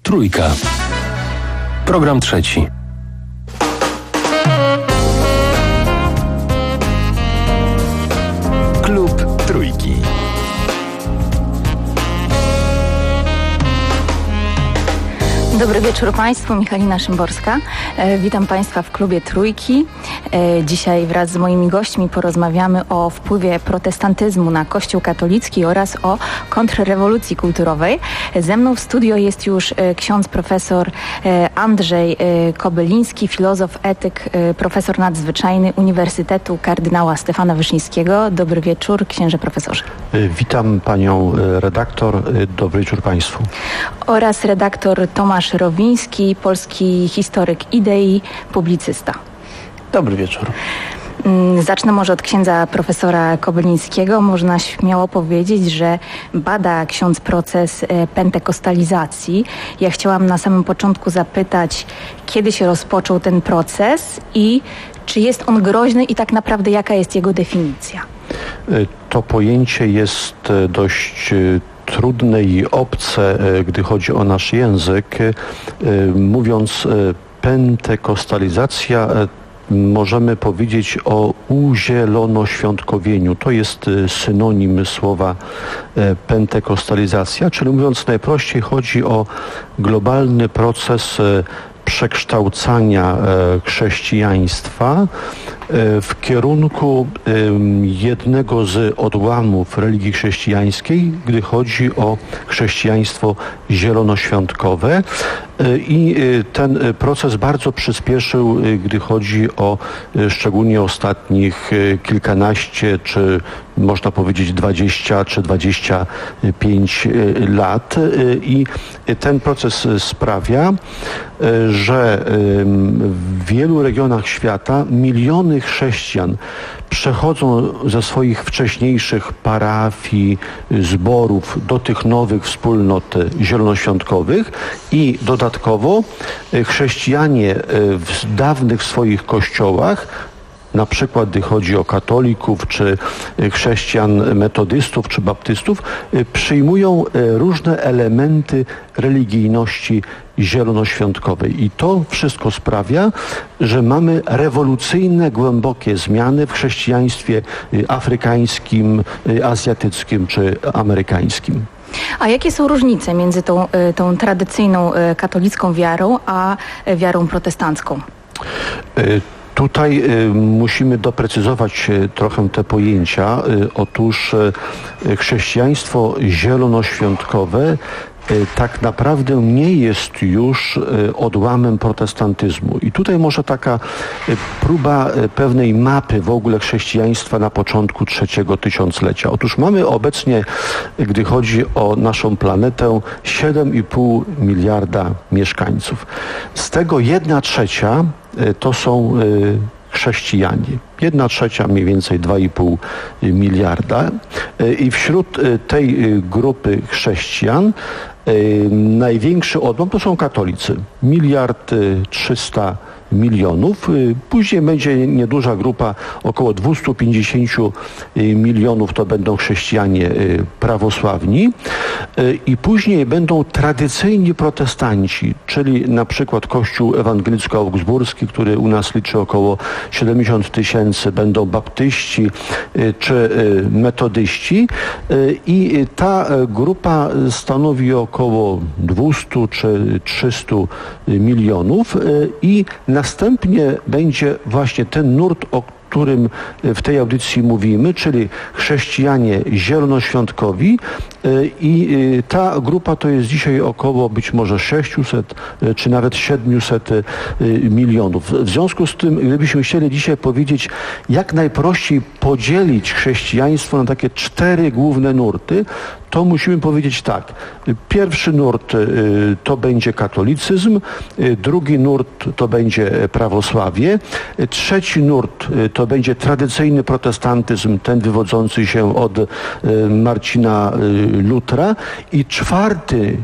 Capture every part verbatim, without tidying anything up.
Trójka. Program trzeci. Klub Trójki. Dobry wieczór Państwu, Michalina Szymborska. E, witam Państwa w klubie Trójki. E, dzisiaj wraz z moimi gośćmi porozmawiamy o wpływie protestantyzmu na Kościół katolicki oraz o kontrrewolucji kulturowej. Ze mną w studio jest już e, ksiądz profesor e, Andrzej e, Kobyliński, filozof, etyk, e, profesor nadzwyczajny Uniwersytetu Kardynała Stefana Wyszyńskiego. Dobry wieczór, księże profesorze. Witam panią redaktor. Dobry wieczór Państwu. Oraz redaktor Tomasz Rowiński, polski historyk idei, publicysta. Dobry wieczór. Zacznę może od księdza profesora Kobylińskiego. Można śmiało powiedzieć, że bada ksiądz proces pentekostalizacji. Ja chciałam na samym początku zapytać, kiedy się rozpoczął ten proces i czy jest on groźny i tak naprawdę jaka jest jego definicja? To pojęcie jest dość trudne i obce, gdy chodzi o nasz język. Mówiąc pentekostalizacja, możemy powiedzieć o uzielonoświątkowieniu. To jest synonim słowa pentekostalizacja, czyli mówiąc najprościej, chodzi o globalny proces przekształcania chrześcijaństwa w kierunku jednego z odłamów religii chrześcijańskiej, gdy chodzi o chrześcijaństwo zielonoświątkowe. I ten proces bardzo przyspieszył, gdy chodzi o szczególnie ostatnich kilkanaście, czy można powiedzieć dwadzieścia, czy dwadzieścia pięć lat. I ten proces sprawia, że w wielu regionach świata miliony chrześcijan przechodzą ze swoich wcześniejszych parafii, zborów do tych nowych wspólnot zielonoświątkowych i dodatkowo chrześcijanie w dawnych swoich kościołach, na przykład gdy chodzi o katolików, czy chrześcijan metodystów, czy baptystów, przyjmują różne elementy religijności zielonoświątkowej. I to wszystko sprawia, że mamy rewolucyjne, głębokie zmiany w chrześcijaństwie afrykańskim, azjatyckim, czy amerykańskim. A jakie są różnice między tą, tą tradycyjną katolicką wiarą, a wiarą protestancką? Tutaj y, musimy doprecyzować y, trochę te pojęcia. Y, otóż y, chrześcijaństwo zielonoświątkowe y, tak naprawdę nie jest już y, odłamem protestantyzmu. I tutaj może taka y, próba y, pewnej mapy w ogóle chrześcijaństwa na początku trzeciego tysiąclecia. Otóż mamy obecnie, y, gdy chodzi o naszą planetę, siedem i pół miliarda mieszkańców. Z tego jedna trzecia to są chrześcijanie. Jedna trzecia, mniej więcej dwa i pół miliarda. I wśród tej grupy chrześcijan największy odłam to są katolicy. Miliard trzysta milionów. Później będzie nieduża grupa, około dwieście pięćdziesiąt milionów to będą chrześcijanie prawosławni i później będą tradycyjni protestanci, czyli na przykład Kościół Ewangelicko-Augsburski, który u nas liczy około siedemdziesiąt tysięcy, będą baptyści czy metodyści i ta grupa stanowi około dwieście czy trzysta milionów i następnie będzie właśnie ten nurt, o którym w tej audycji mówimy, czyli chrześcijanie zielonoświątkowi i ta grupa to jest dzisiaj około być może sześćset czy nawet siedemset milionów. W związku z tym, gdybyśmy chcieli dzisiaj powiedzieć, jak najprościej podzielić chrześcijaństwo na takie cztery główne nurty, to musimy powiedzieć tak. Pierwszy nurt to będzie katolicyzm, drugi nurt to będzie prawosławie, trzeci nurt to będzie tradycyjny protestantyzm, ten wywodzący się od Marcina Lutra i czwarty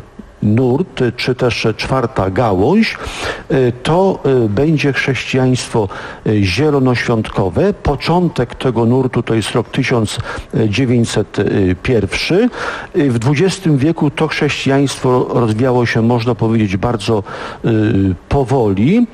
nurt, czy też czwarta gałąź, to będzie chrześcijaństwo zielonoświątkowe. Początek tego nurtu to jest rok tysiąc dziewięćset jeden. W dwudziestym wieku to chrześcijaństwo rozwijało się, można powiedzieć, bardzo powoli.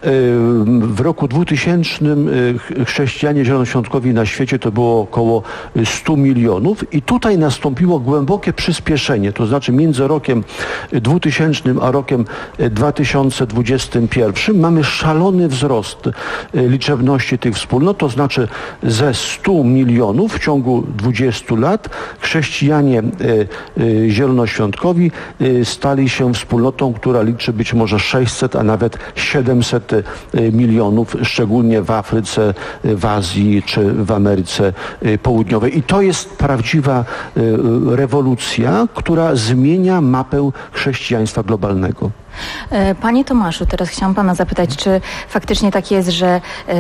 W roku dwutysięcznym chrześcijanie zielonoświątkowi na świecie to było około stu milionów i tutaj nastąpiło głębokie przyspieszenie, to znaczy między rokiem dwutysięcznym a rokiem dwa tysiące dwudziestym pierwszym mamy szalony wzrost liczebności tych wspólnot, to znaczy ze stu milionów w ciągu dwudziestu lat chrześcijanie zielonoświątkowi stali się wspólnotą, która liczy być może sześćset, a nawet siedemset milionów, szczególnie w Afryce, w Azji czy w Ameryce Południowej. I to jest prawdziwa rewolucja, która zmienia mapę chrześcijaństwa globalnego. Panie Tomaszu, teraz chciałam pana zapytać, czy faktycznie tak jest, że e,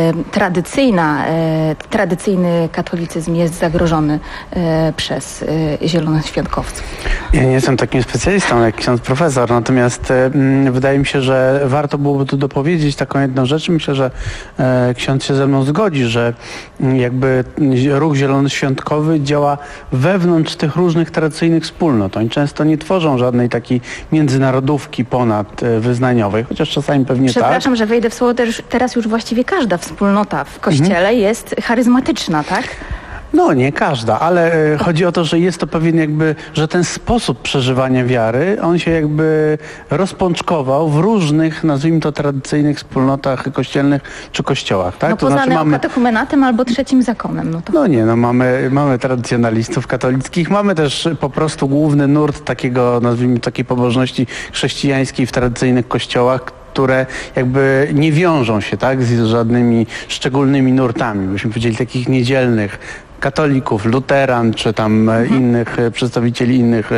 tradycyjna, e, tradycyjny katolicyzm jest zagrożony e, przez e, zielonoświątkowców? Ja nie jestem takim specjalistą jak ksiądz profesor, natomiast e, wydaje mi się, że warto byłoby tu dopowiedzieć taką jedną rzecz. Myślę, że e, ksiądz się ze mną zgodzi, że m, jakby ruch zielonoświątkowy działa wewnątrz tych różnych tradycyjnych wspólnot. Oni często nie tworzą żadnej takiej międzynarodówki ponadwyznaniowej, chociaż czasami pewnie tak. Przepraszam, że wejdę w słowo, teraz już właściwie każda wspólnota w Kościele mhm. jest charyzmatyczna, tak? No nie każda, ale e, chodzi o to, że jest to pewien jakby, że ten sposób przeżywania wiary, on się jakby rozpączkował w różnych, nazwijmy to, tradycyjnych wspólnotach kościelnych czy kościołach, tak? No to poza znaczy mamy... neokatechumenatem albo trzecim zakonem. No, to... no nie, no mamy, mamy tradycjonalistów katolickich, mamy też po prostu główny nurt takiego, nazwijmy, takiej pobożności chrześcijańskiej w tradycyjnych kościołach, które jakby nie wiążą się, tak, z żadnymi szczególnymi nurtami, byśmy powiedzieli takich niedzielnych katolików, luteran, czy tam mhm. innych przedstawicieli innych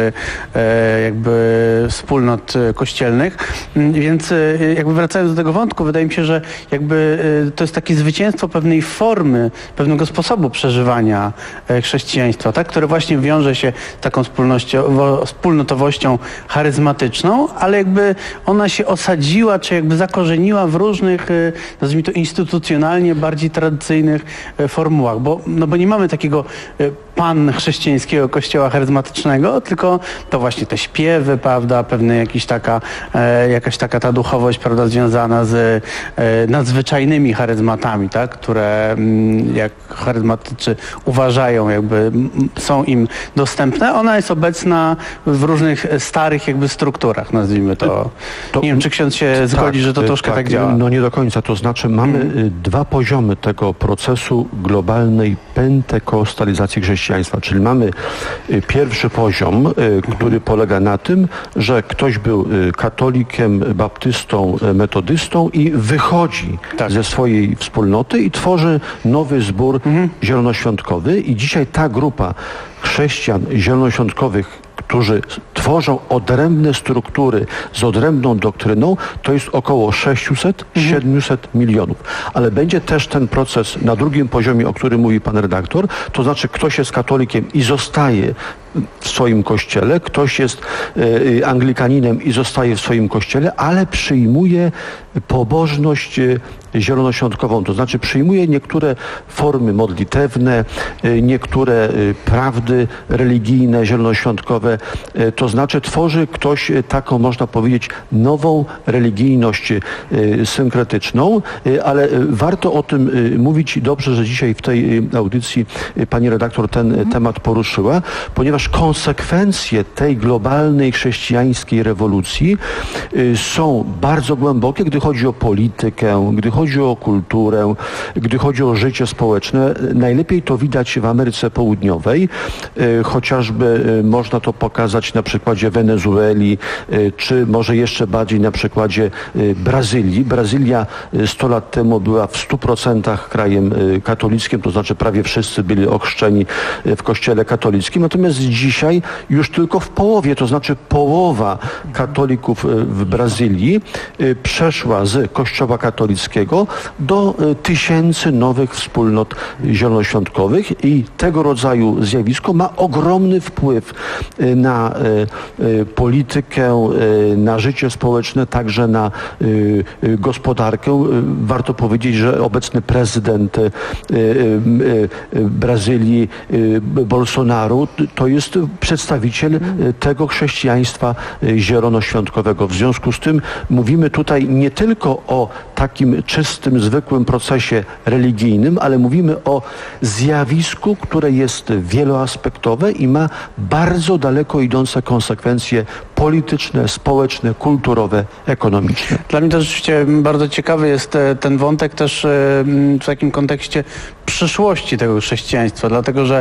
e, jakby wspólnot kościelnych. Więc jakby wracając do tego wątku, wydaje mi się, że jakby to jest takie zwycięstwo pewnej formy, pewnego sposobu przeżywania chrześcijaństwa, tak, które właśnie wiąże się z taką wspólnotowością charyzmatyczną, ale jakby ona się osadziła, czy jakby zakorzeniła w różnych, nazwijmy to, instytucjonalnie bardziej tradycyjnych formułach, bo, no bo nie mamy takiego pan chrześcijańskiego kościoła charyzmatycznego, tylko to właśnie te śpiewy, prawda, pewne jakiś taka, e, jakaś taka ta duchowość, prawda, związana z e, nadzwyczajnymi charyzmatami, tak, które m, jak charyzmatycy uważają, jakby m, są im dostępne. Ona jest obecna w różnych starych jakby strukturach, nazwijmy to. to nie wiem, czy ksiądz się tak, zgodzi, że to troszkę tak, tak działa. No nie do końca, to znaczy mamy hmm. dwa poziomy tego procesu globalnej pentekostalizacji chrześcijaństwa. Czyli mamy pierwszy poziom, który polega na tym, że ktoś był katolikiem, baptystą, metodystą i wychodzi tak. ze swojej wspólnoty i tworzy nowy zbór mhm. zielonoświątkowy. I dzisiaj ta grupa chrześcijan zielonoświątkowych, którzy tworzą odrębne struktury z odrębną doktryną, to jest około sześćset do siedmiuset milionów. Ale będzie też ten proces na drugim poziomie, o którym mówi pan redaktor, to znaczy ktoś jest katolikiem i zostaje w swoim kościele, ktoś jest e, anglikaninem i zostaje w swoim kościele, ale przyjmuje pobożność e, zielonoświątkową, to znaczy przyjmuje niektóre formy modlitewne, e, niektóre e, prawdy religijne, zielonoświątkowe, e, to znaczy tworzy ktoś e, taką, można powiedzieć, nową religijność e, synkretyczną, e, ale e, warto o tym e, mówić i dobrze, że dzisiaj w tej e, audycji e, pani redaktor ten mhm. temat poruszyła, ponieważ konsekwencje tej globalnej chrześcijańskiej rewolucji y, są bardzo głębokie, gdy chodzi o politykę, gdy chodzi o kulturę, gdy chodzi o życie społeczne. Najlepiej to widać w Ameryce Południowej, y, chociażby y, można to pokazać na przykładzie Wenezueli, y, czy może jeszcze bardziej na przykładzie y, Brazylii. Brazylia y, sto lat temu była w stu procentach krajem y, katolickim, to znaczy prawie wszyscy byli ochrzczeni y, w kościele katolickim, natomiast dzisiaj już tylko w połowie, to znaczy połowa katolików w Brazylii przeszła z Kościoła katolickiego do tysięcy nowych wspólnot zielonoświątkowych i tego rodzaju zjawisko ma ogromny wpływ na politykę, na życie społeczne, także na gospodarkę. Warto powiedzieć, że obecny prezydent Brazylii, Bolsonaro, to jest przedstawiciel tego chrześcijaństwa zielonoświątkowego. W związku z tym mówimy tutaj nie tylko o takim czystym, zwykłym procesie religijnym, ale mówimy o zjawisku, które jest wieloaspektowe i ma bardzo daleko idące konsekwencje polityczne, społeczne, kulturowe, ekonomiczne. Dla mnie to rzeczywiście bardzo ciekawy jest ten wątek też w takim kontekście przyszłości tego chrześcijaństwa, dlatego że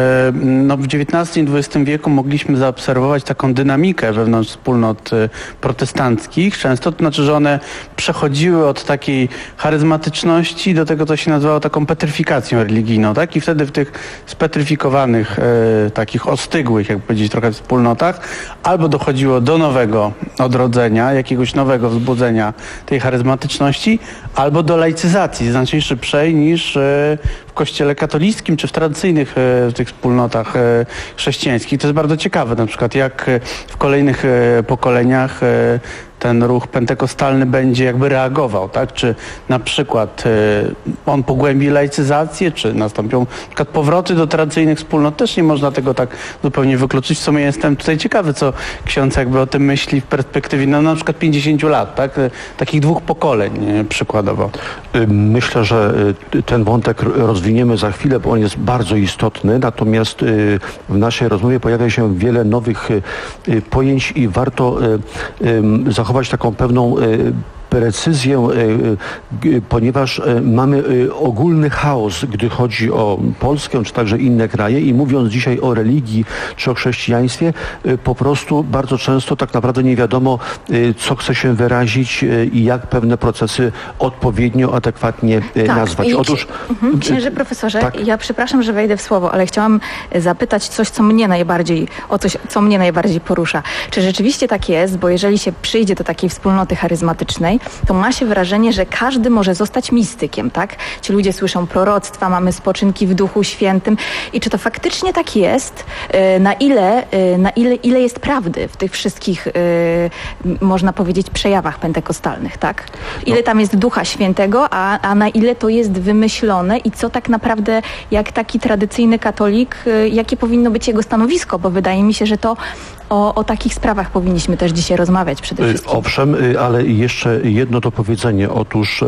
no, w dziewiętnastym i dwudziestym wieku mogliśmy zaobserwować taką dynamikę wewnątrz wspólnot protestanckich. Często to znaczy, że one przechodziły od takiej charyzmatyczności do tego, co się nazywało taką petryfikacją religijną, tak? I wtedy w tych spetryfikowanych, e, takich ostygłych, jak powiedzieć, trochę wspólnotach, albo dochodziło do nowego odrodzenia, jakiegoś nowego wzbudzenia tej charyzmatyczności, albo do laicyzacji, znacznie szybszej niż e, w kościele katolickim, czy w tradycyjnych e, w tych wspólnotach e, chrześcijańskich. To jest bardzo ciekawe, na przykład jak w kolejnych e, pokoleniach e, ten ruch pentekostalny będzie jakby reagował, tak? Czy na przykład y, on pogłębi laicyzację, czy nastąpią na przykład powroty do tradycyjnych wspólnot. Też nie można tego tak zupełnie wykluczyć. W sumie jestem tutaj ciekawy, co ksiądz jakby o tym myśli w perspektywie no, na przykład pięćdziesięciu lat, tak? Takich dwóch pokoleń y, przykładowo. Myślę, że ten wątek rozwiniemy za chwilę, bo on jest bardzo istotny, natomiast y, w naszej rozmowie pojawia się wiele nowych y, pojęć i warto y, y, zachować taką pewną y, precyzję, ponieważ mamy ogólny chaos, gdy chodzi o Polskę, czy także inne kraje i mówiąc dzisiaj o religii, czy o chrześcijaństwie, po prostu bardzo często tak naprawdę nie wiadomo, co chce się wyrazić i jak pewne procesy odpowiednio, adekwatnie tak, nazwać. Otóż, mhm, księże profesorze, tak. Ja przepraszam, że wejdę w słowo, ale chciałam zapytać coś, co mnie najbardziej, o coś, co mnie najbardziej porusza. Czy rzeczywiście tak jest, bo jeżeli się przyjdzie do takiej wspólnoty charyzmatycznej, to ma się wrażenie, że każdy może zostać mistykiem, tak? Ci ludzie słyszą proroctwa, mamy spoczynki w Duchu Świętym. I czy to faktycznie tak jest? Na ile, na ile, ile jest prawdy w tych wszystkich, można powiedzieć, przejawach pentekostalnych, tak? Ile tam jest Ducha Świętego, a, a na ile to jest wymyślone i co tak naprawdę, jak taki tradycyjny katolik, jakie powinno być jego stanowisko? Bo wydaje mi się, że to O, o takich sprawach powinniśmy też dzisiaj rozmawiać przede wszystkim. Owszem, ale jeszcze jedno dopowiedzenie. Otóż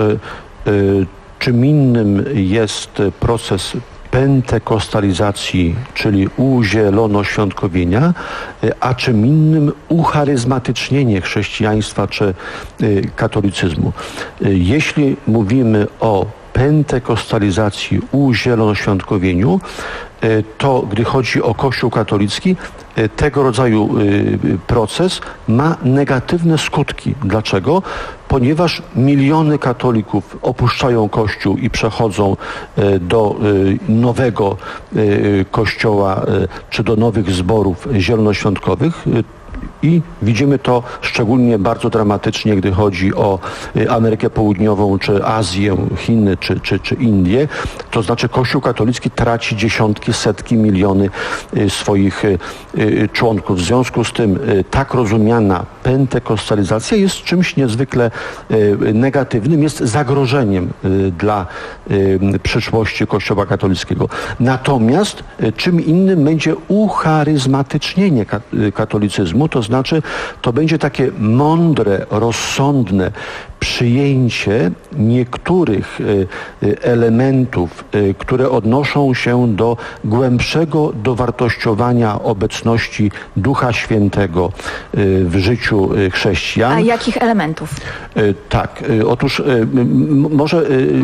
czym innym jest proces pentekostalizacji, czyli uzielonoświątkowienia, a czym innym ucharyzmatycznienie chrześcijaństwa czy katolicyzmu. Jeśli mówimy o pentekostalizacji, uzielonoświątkowieniu, to gdy chodzi o Kościół katolicki, tego rodzaju proces ma negatywne skutki. Dlaczego? Ponieważ miliony katolików opuszczają Kościół i przechodzą do nowego Kościoła czy do nowych zborów zielonoświątkowych. I widzimy to szczególnie bardzo dramatycznie, gdy chodzi o Amerykę Południową, czy Azję, Chiny, czy, czy, czy Indię. To znaczy Kościół katolicki traci dziesiątki, setki, miliony swoich członków. W związku z tym tak rozumiana pentekostalizacja jest czymś niezwykle negatywnym, jest zagrożeniem dla przyszłości Kościoła katolickiego. Natomiast czym innym będzie ucharyzmatycznienie katolicyzmu, to znaczy to będzie takie mądre, rozsądne przyjęcie niektórych elementów, które odnoszą się do głębszego dowartościowania obecności Ducha Świętego w życiu chrześcijan. A jakich elementów? Tak. Otóż może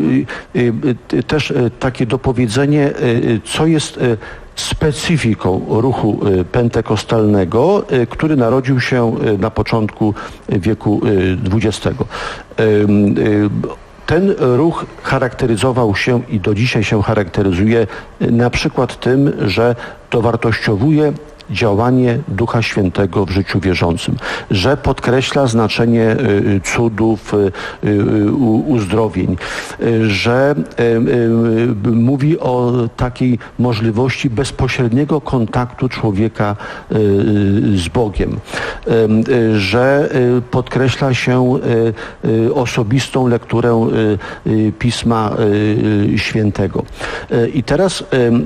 też takie dopowiedzenie, co jest specyfiką ruchu pentekostalnego, który narodził się na początku wieku dwudziestego. Ten ruch charakteryzował się i do dzisiaj się charakteryzuje na przykład tym, że dowartościowuje działanie Ducha Świętego w życiu wierzącym, że podkreśla znaczenie cudów, uzdrowień, że mówi o takiej możliwości bezpośredniego kontaktu człowieka z Bogiem, że podkreśla się osobistą lekturę Pisma Świętego. I teraz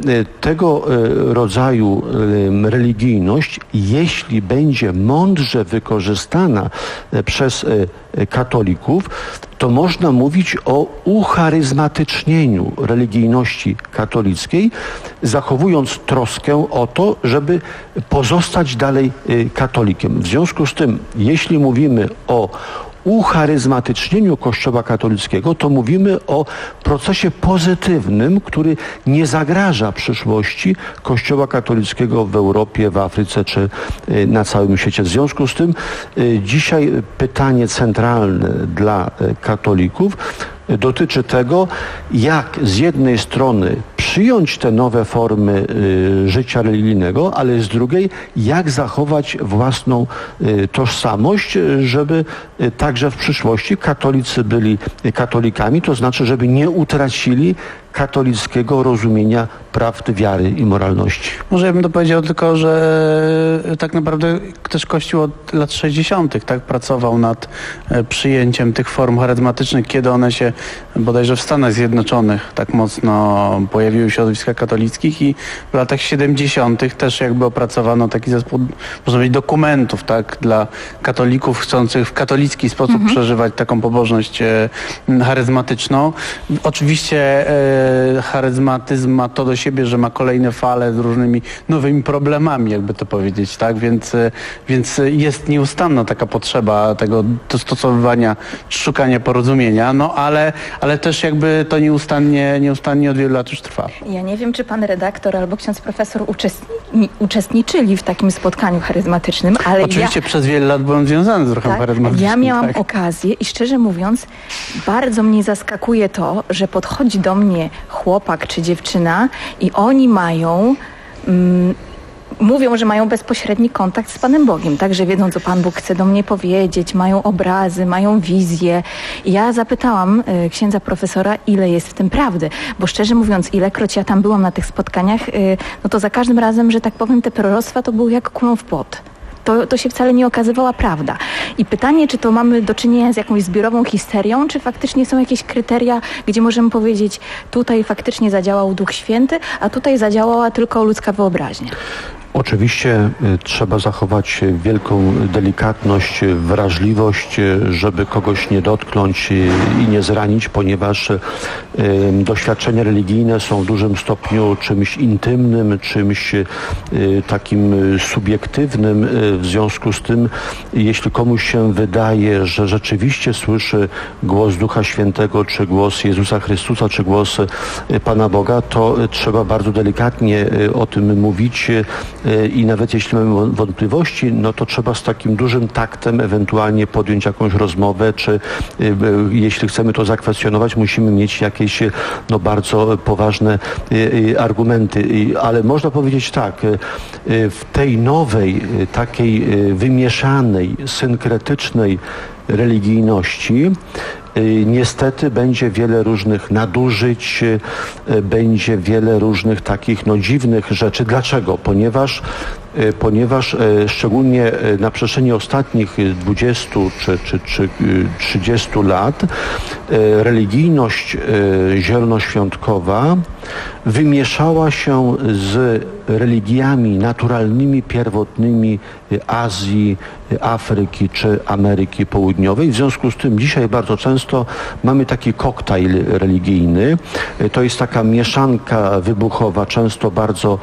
tego rodzaju religijność, jeśli będzie mądrze wykorzystana przez katolików, to można mówić o ucharyzmatycznieniu religijności katolickiej, zachowując troskę o to, żeby pozostać dalej katolikiem. W związku z tym, jeśli mówimy o ucharyzmatycznieniu Kościoła katolickiego, to mówimy o procesie pozytywnym, który nie zagraża przyszłości Kościoła katolickiego w Europie, w Afryce czy na całym świecie. W związku z tym dzisiaj pytanie centralne dla katolików dotyczy tego, jak z jednej strony przyjąć te nowe formy y, życia religijnego, ale z drugiej, jak zachować własną y, tożsamość, żeby y, także w przyszłości katolicy byli katolikami, to znaczy, żeby nie utracili katolickiego rozumienia prawdy, wiary i moralności. Może ja bym dopowiedział tylko, że tak naprawdę też Kościół od lat sześćdziesiątych tak pracował nad przyjęciem tych form charyzmatycznych, kiedy one się bodajże w Stanach Zjednoczonych tak mocno pojawiły środowiska katolickich i w latach siedemdziesiątych też jakby opracowano taki zespół, można powiedzieć, dokumentów, tak, dla katolików chcących w katolicki sposób mhm. przeżywać taką pobożność e, charyzmatyczną. Oczywiście e, charyzmatyzm ma to do siebie, że ma kolejne fale z różnymi nowymi problemami, jakby to powiedzieć, tak? Więc, więc jest nieustanna taka potrzeba tego dostosowywania, szukania porozumienia, no ale, ale też jakby to nieustannie, nieustannie od wielu lat już trwa. Ja nie wiem, czy pan redaktor albo ksiądz profesor uczestni- uczestniczyli w takim spotkaniu charyzmatycznym, ale Oczywiście ja... przez wiele lat byłem związany z ruchem tak? charyzmatycznym. Ja miałam tak. okazję i szczerze mówiąc, bardzo mnie zaskakuje to, że podchodzi do mnie chłopak czy dziewczyna i oni mają... Mm, mówią, że mają bezpośredni kontakt z Panem Bogiem, także wiedzą, co Pan Bóg chce do mnie powiedzieć, mają obrazy, mają wizje. I ja zapytałam y, księdza profesora, ile jest w tym prawdy, bo szczerze mówiąc, ilekroć ja tam byłam na tych spotkaniach, y, no to za każdym razem, że tak powiem, te proroctwa to były jak kulą w płot. To, to się wcale nie okazywała prawda. I pytanie, czy to mamy do czynienia z jakąś zbiorową histerią, czy faktycznie są jakieś kryteria, gdzie możemy powiedzieć, tutaj faktycznie zadziałał Duch Święty, a tutaj zadziałała tylko ludzka wyobraźnia. Oczywiście trzeba zachować wielką delikatność, wrażliwość, żeby kogoś nie dotknąć i nie zranić, ponieważ doświadczenia religijne są w dużym stopniu czymś intymnym, czymś takim subiektywnym. W związku z tym, jeśli komuś się wydaje, że rzeczywiście słyszy głos Ducha Świętego, czy głos Jezusa Chrystusa, czy głos Pana Boga, to trzeba bardzo delikatnie o tym mówić. I nawet jeśli mamy wątpliwości, no to trzeba z takim dużym taktem ewentualnie podjąć jakąś rozmowę, czy y, jeśli chcemy to zakwestionować, musimy mieć jakieś no, bardzo poważne y, y, argumenty. Y, ale można powiedzieć tak, y, w tej nowej, y, takiej y, wymieszanej, synkretycznej religijności niestety będzie wiele różnych nadużyć, będzie wiele różnych takich no, dziwnych rzeczy. Dlaczego? Ponieważ, ponieważ szczególnie na przestrzeni ostatnich dwudziestu czy, czy, czy trzydziestu lat religijność zielonoświątkowa wymieszała się z religiami naturalnymi, pierwotnymi Azji, Afryki czy Ameryki Południowej. W związku z tym dzisiaj bardzo często mamy taki koktajl religijny. To jest taka mieszanka wybuchowa, często bardzo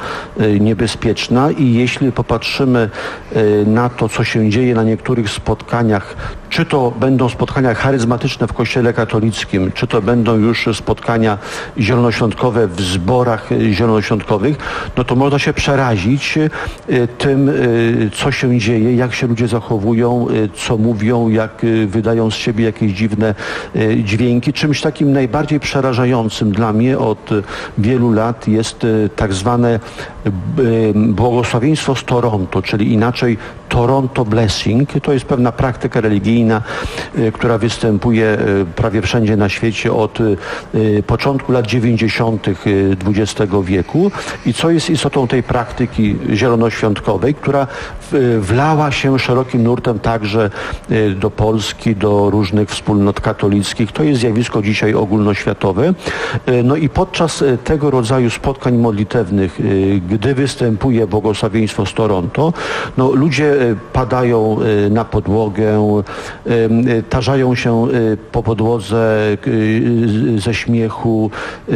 niebezpieczna i jeśli popatrzymy na to, co się dzieje na niektórych spotkaniach Czy to będą spotkania charyzmatyczne w Kościele katolickim, czy to będą już spotkania zielonoświątkowe w zborach zielonoświątkowych, no to można się przerazić tym, co się dzieje, jak się ludzie zachowują, co mówią, jak wydają z siebie jakieś dziwne dźwięki. Czymś takim najbardziej przerażającym dla mnie od wielu lat jest tak zwane błogosławieństwo z Toronto, czyli inaczej Toronto Blessing. To jest pewna praktyka religijna, która występuje prawie wszędzie na świecie od początku lat dziewięćdziesiątych dwudziestego wieku. I co jest istotą tej praktyki zielonoświątkowej, która wlała się szerokim nurtem także do Polski, do różnych wspólnot katolickich. To jest zjawisko dzisiaj ogólnoświatowe. No i podczas tego rodzaju spotkań modlitewnych, gdy występuje błogosławieństwo z Toronto, no ludzie padają na podłogę, tarzają się po podłodze ze śmiechu,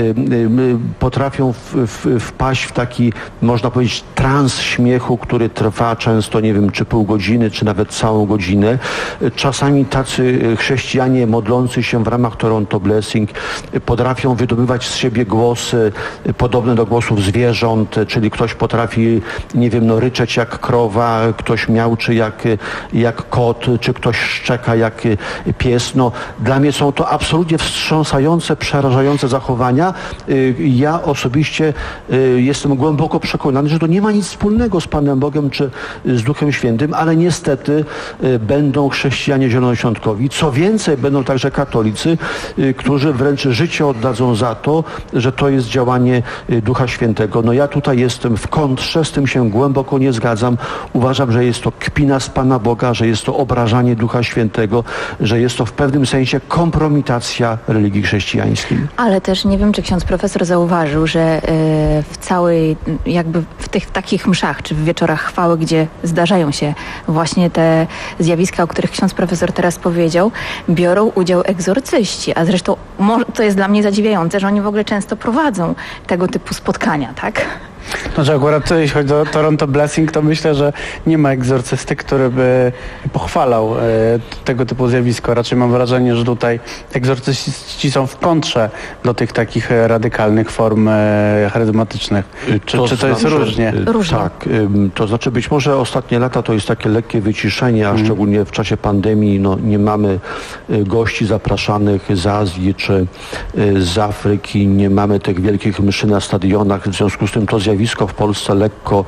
potrafią w, w, wpaść w taki, można powiedzieć, trans śmiechu, który trwa często, nie wiem, czy pół godziny, czy nawet całą godzinę. Czasami tacy chrześcijanie modlący się w ramach Toronto Blessing potrafią wydobywać z siebie głosy podobne do głosów zwierząt, czyli ktoś potrafi, nie wiem, no ryczeć jak krowa, ktoś miauczy jak, jak kot, czy ktoś szczeka jak pies. No, dla mnie są to absolutnie wstrząsające, przerażające zachowania. Ja osobiście jestem głęboko przekonany, że to nie ma nic wspólnego z Panem Bogiem czy z Duchem Świętym, ale niestety będą chrześcijanie zielonoświątkowi. Co więcej, będą także katolicy, którzy wręcz życie oddadzą za to, że to jest działanie Ducha Świętego. No ja tutaj jestem w kontrze, z tym się głęboko nie zgadzam. Uważam, że jest to kpina z Pana Boga, że jest to obrażanie Ducha Świętego, że jest to w pewnym sensie kompromitacja religii chrześcijańskiej. Ale też nie wiem, czy ksiądz profesor zauważył, że w całej, jakby w tych takich mszach, czy w wieczorach chwały, gdzie zdarzają się właśnie te zjawiska, o których ksiądz profesor teraz powiedział, biorą udział egzorcyści, a zresztą to jest dla mnie zadziwiające, że oni w ogóle często prowadzą tego typu spotkania, tak? Znaczy akurat jeśli chodzi o Toronto Blessing, to myślę, że nie ma egzorcysty, który by pochwalał e, tego typu zjawisko. Raczej mam wrażenie, że tutaj egzorcyści są w kontrze do tych takich radykalnych form e, charyzmatycznych. Czy to, czy to jest znaczy, różnie? Różnie. Tak, to znaczy być może ostatnie lata to jest takie lekkie wyciszenie, a hmm. szczególnie w czasie pandemii no, nie mamy gości zapraszanych z Azji czy z Afryki, nie mamy tych wielkich mszy na stadionach, w związku z tym to zjawisko w Polsce lekko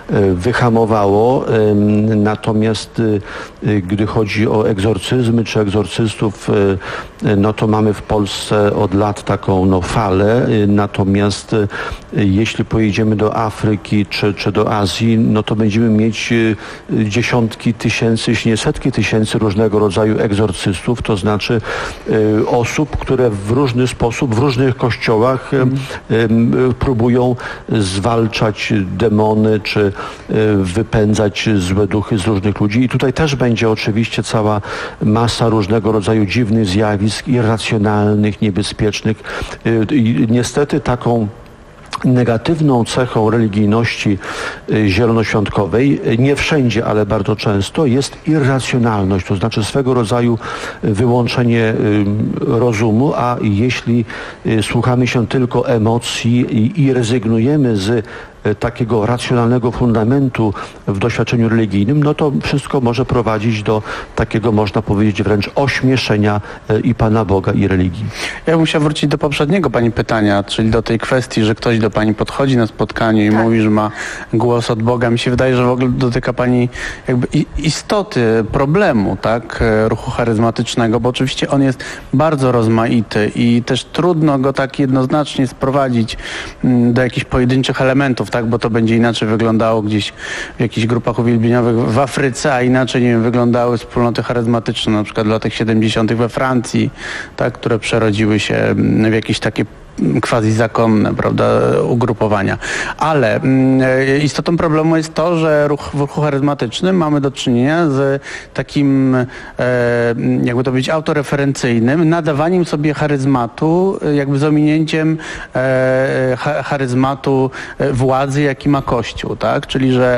wyhamowało, natomiast gdy chodzi o egzorcyzmy czy egzorcystów, no to mamy w Polsce od lat taką no, falę, natomiast jeśli pojedziemy do Afryki czy, czy do Azji, no to będziemy mieć dziesiątki tysięcy, jeśli nie setki tysięcy różnego rodzaju egzorcystów, to znaczy osób, które w różny sposób, w różnych kościołach mm. próbują zwalczać demony, czy wypędzać złe duchy z różnych ludzi. I tutaj też będzie oczywiście cała masa różnego rodzaju dziwnych zjawisk, irracjonalnych, niebezpiecznych. I niestety taką negatywną cechą religijności zielonoświątkowej, nie wszędzie, ale bardzo często, jest irracjonalność, to znaczy swego rodzaju wyłączenie rozumu, a jeśli słuchamy się tylko emocji i, i rezygnujemy z takiego racjonalnego fundamentu w doświadczeniu religijnym, no to wszystko może prowadzić do takiego, można powiedzieć, wręcz ośmieszenia i Pana Boga, i religii. Ja bym chciał wrócić do poprzedniego Pani pytania, czyli do tej kwestii, że ktoś do Pani podchodzi na spotkaniu i tak. mówi, że ma głos od Boga. Mi się wydaje, że w ogóle dotyka Pani jakby istoty problemu, tak, ruchu charyzmatycznego, bo oczywiście on jest bardzo rozmaity i też trudno go tak jednoznacznie sprowadzić do jakichś pojedynczych elementów, tak, bo to będzie inaczej wyglądało gdzieś w jakichś grupach uwielbieniowych w Afryce, a inaczej, nie wiem, wyglądały wspólnoty charyzmatyczne, na przykład w latach siedemdziesiątych we Francji, tak, które przerodziły się w jakieś takie quasi-zakonne, prawda, ugrupowania. Ale mm, istotą problemu jest to, że ruch, w ruchu charyzmatycznym mamy do czynienia z takim, e, jakby to powiedzieć, autoreferencyjnym nadawaniem sobie charyzmatu, jakby z ominięciem e, charyzmatu władzy, jaki ma Kościół, tak? Czyli, że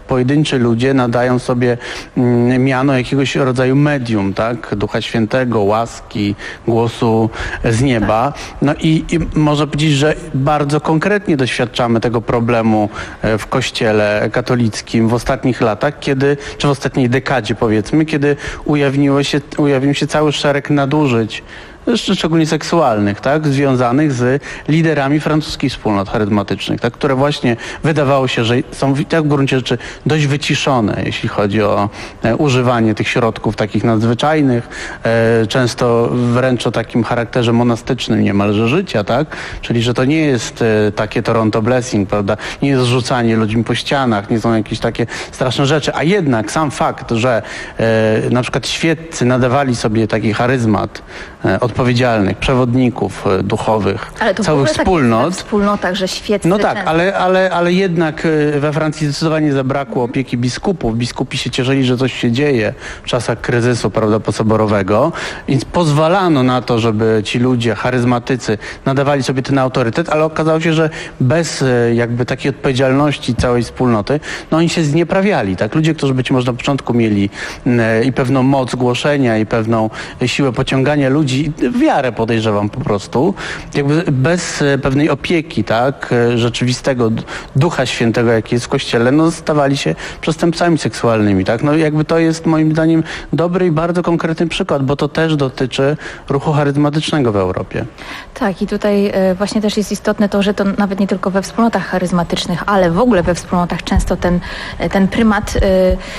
pojedynczy ludzie nadają sobie mm, miano jakiegoś rodzaju medium, tak? Ducha Świętego, łaski, głosu z nieba. No i, i można powiedzieć, że bardzo konkretnie doświadczamy tego problemu w Kościele katolickim w ostatnich latach, kiedy, czy w ostatniej dekadzie powiedzmy, kiedy ujawniło się, ujawnił się cały szereg nadużyć, szczególnie seksualnych, tak, związanych z liderami francuskich wspólnot charyzmatycznych, tak, które właśnie wydawało się, że są tak w gruncie rzeczy dość wyciszone, jeśli chodzi o e, używanie tych środków takich nadzwyczajnych, e, często wręcz o takim charakterze monastycznym niemalże życia, tak, czyli że to nie jest e, takie Toronto Blessing, prawda, nie jest rzucanie ludźmi po ścianach, nie są jakieś takie straszne rzeczy, a jednak sam fakt, że e, na przykład świeccy nadawali sobie taki charyzmat e, odpowiedzialnych, przewodników duchowych, ale to całych wspólnot. Tak w wspólnotach, że świeccy... No tak, ale, ale, ale jednak we Francji zdecydowanie zabrakło opieki biskupów. Biskupi się cieszyli, że coś się dzieje w czasach kryzysu, prawda, posoborowego, więc pozwalano na to, żeby ci ludzie, charyzmatycy, nadawali sobie ten autorytet, ale okazało się, że bez jakby takiej odpowiedzialności całej wspólnoty, no oni się znieprawiali, tak? Ludzie, którzy być może na początku mieli i pewną moc głoszenia, i pewną siłę pociągania ludzi, wiarę podejrzewam po prostu, jakby bez pewnej opieki, tak, rzeczywistego Ducha Świętego, jaki jest w Kościele, no stawali się przestępcami seksualnymi, tak, no jakby to jest moim zdaniem dobry i bardzo konkretny przykład, bo to też dotyczy ruchu charyzmatycznego w Europie. Tak, i tutaj właśnie też jest istotne to, że to nawet nie tylko we wspólnotach charyzmatycznych, ale w ogóle we wspólnotach często ten, ten prymat y,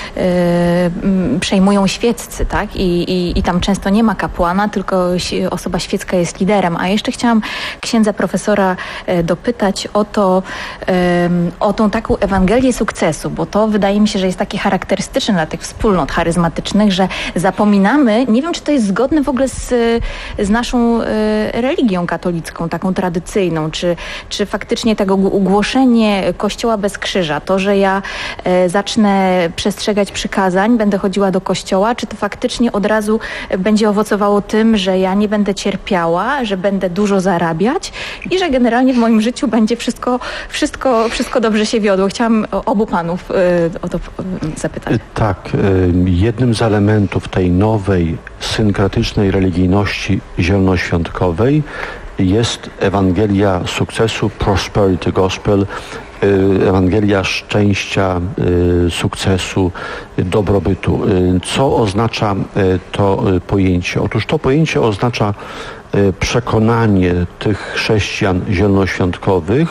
y, przejmują świeccy, tak, I, i, i tam często nie ma kapłana, tylko osoba świecka jest liderem. A jeszcze chciałam księdza profesora dopytać o to, o tą taką Ewangelię sukcesu, bo to wydaje mi się, że jest takie charakterystyczne dla tych wspólnot charyzmatycznych, że zapominamy, nie wiem, czy to jest zgodne w ogóle z, z naszą religią katolicką, taką tradycyjną, czy, czy faktycznie tego głoszenie Kościoła bez krzyża, to, że ja zacznę przestrzegać przykazań, będę chodziła do kościoła, czy to faktycznie od razu będzie owocowało tym, że ja nie będę cierpiała, że będę dużo zarabiać i że generalnie w moim życiu będzie wszystko, wszystko, wszystko dobrze się wiodło. Chciałam obu panów y, o to zapytać. Tak, y, jednym z elementów tej nowej, synkretycznej religijności zielonoświątkowej jest Ewangelia sukcesu, Prosperity Gospel, Ewangelia szczęścia, sukcesu, dobrobytu. Co oznacza to pojęcie? Otóż to pojęcie oznacza przekonanie tych chrześcijan zielonoświątkowych,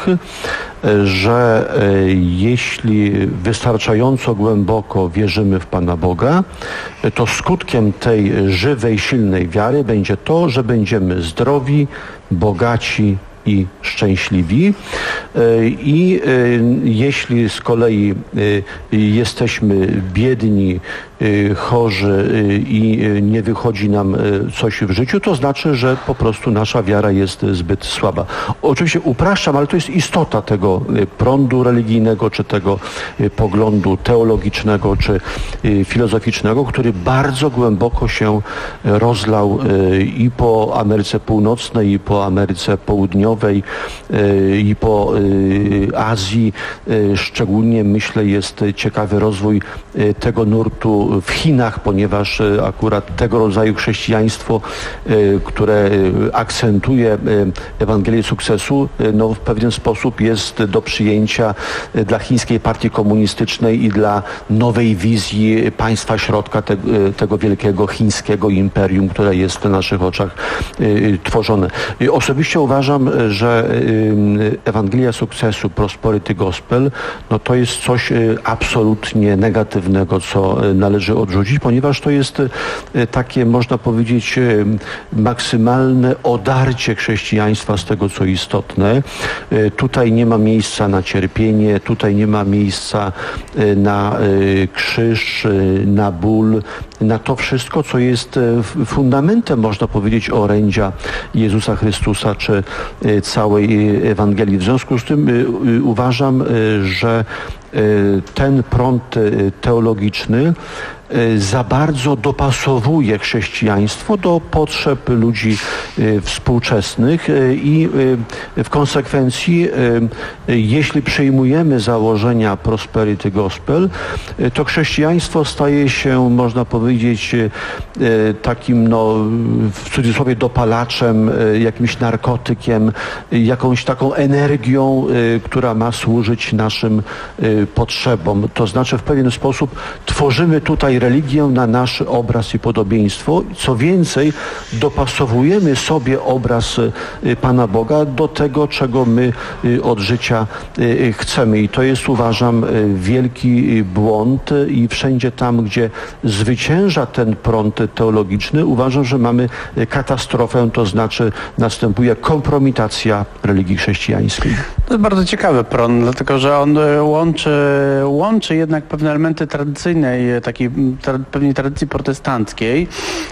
że jeśli wystarczająco głęboko wierzymy w Pana Boga, to skutkiem tej żywej, silnej wiary będzie to, że będziemy zdrowi, bogaci i szczęśliwi. I jeśli z kolei jesteśmy biedni, chorzy i nie wychodzi nam coś w życiu, to znaczy, że po prostu nasza wiara jest zbyt słaba. Oczywiście upraszczam, ale to jest istota tego prądu religijnego, czy tego poglądu teologicznego, czy filozoficznego, który bardzo głęboko się rozlał i po Ameryce Północnej, i po Ameryce Południowej, i po Azji. Szczególnie, myślę, jest ciekawy rozwój tego nurtu w Chinach, ponieważ akurat tego rodzaju chrześcijaństwo, które akcentuje Ewangelię sukcesu, no w pewien sposób jest do przyjęcia dla chińskiej partii komunistycznej i dla nowej wizji państwa środka te, tego wielkiego chińskiego imperium, które jest w naszych oczach tworzone. Osobiście uważam, że Ewangelia sukcesu, Prosperity Gospel, no to jest coś absolutnie negatywnego, co należy odrzucić, ponieważ to jest takie, można powiedzieć, maksymalne odarcie chrześcijaństwa z tego, co istotne. Tutaj nie ma miejsca na cierpienie, tutaj nie ma miejsca na krzyż, na ból, na to wszystko, co jest fundamentem, można powiedzieć, orędzia Jezusa Chrystusa, czy całej Ewangelii. W związku z tym uważam, że ten prąd teologiczny za bardzo dopasowuje chrześcijaństwo do potrzeb ludzi współczesnych i w konsekwencji, jeśli przyjmujemy założenia Prosperity Gospel, to chrześcijaństwo staje się, można powiedzieć, takim, no, w cudzysłowie dopalaczem, jakimś narkotykiem, jakąś taką energią, która ma służyć naszym potrzebom. To znaczy w pewien sposób tworzymy tutaj religię na nasz obraz i podobieństwo. Co więcej, dopasowujemy sobie obraz Pana Boga do tego, czego my od życia chcemy. I to jest, uważam, wielki błąd i wszędzie tam, gdzie zwycięża ten prąd teologiczny, uważam, że mamy katastrofę, to znaczy następuje kompromitacja religii chrześcijańskiej. To jest bardzo ciekawy prąd, dlatego że on łączy, łączy jednak pewne elementy tradycyjnej, takiej tra, pewnej tradycji protestanckiej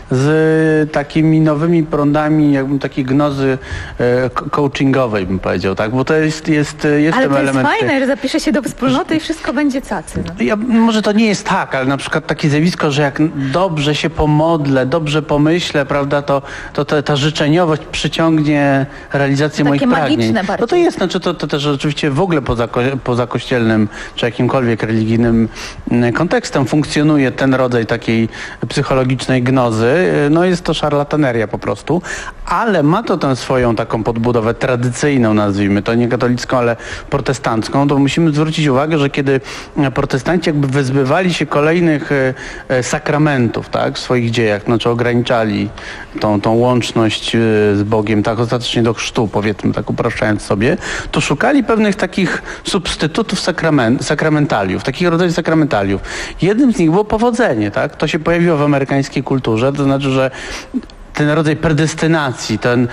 z takimi nowymi prądami, jakbym takiej gnozy e, coachingowej, bym powiedział, tak? Bo to jest, jest, jest ale ten to element... jest fajne, że zapisze się do wspólnoty i wszystko będzie cacy. No. Ja, może to nie jest tak, ale na przykład takie zjawisko, że jak dobrze się pomodlę, dobrze pomyślę, prawda, to, to ta, ta życzeniowość przyciągnie realizację to moich takie pragnień. magiczne bardziej. No to jest, znaczy to, to też oczywiście w ogóle poza, poza kościelnym czy jakimkolwiek religijnym kontekstem funkcjonuje ten rodzaj takiej psychologicznej gnozy. No jest to szarlataneria po prostu, ale ma to tę swoją taką podbudowę tradycyjną, nazwijmy to, nie katolicką, ale protestancką. To musimy zwrócić uwagę, że kiedy protestanci jakby wyzbywali się kolejnych sakramentów, tak, w swoich dziejach, znaczy ograniczali tą, tą łączność z Bogiem, tak, ostatecznie do chrztu, powiedzmy, tak upraszczając sobie, to szukali pewnych takich substytutów sakrament, sakramentaliów, takich rodzajów sakramentaliów. Jednym z nich było powodzenie, tak? To się pojawiło w amerykańskiej kulturze, to znaczy, że ten rodzaj predestynacji, ten,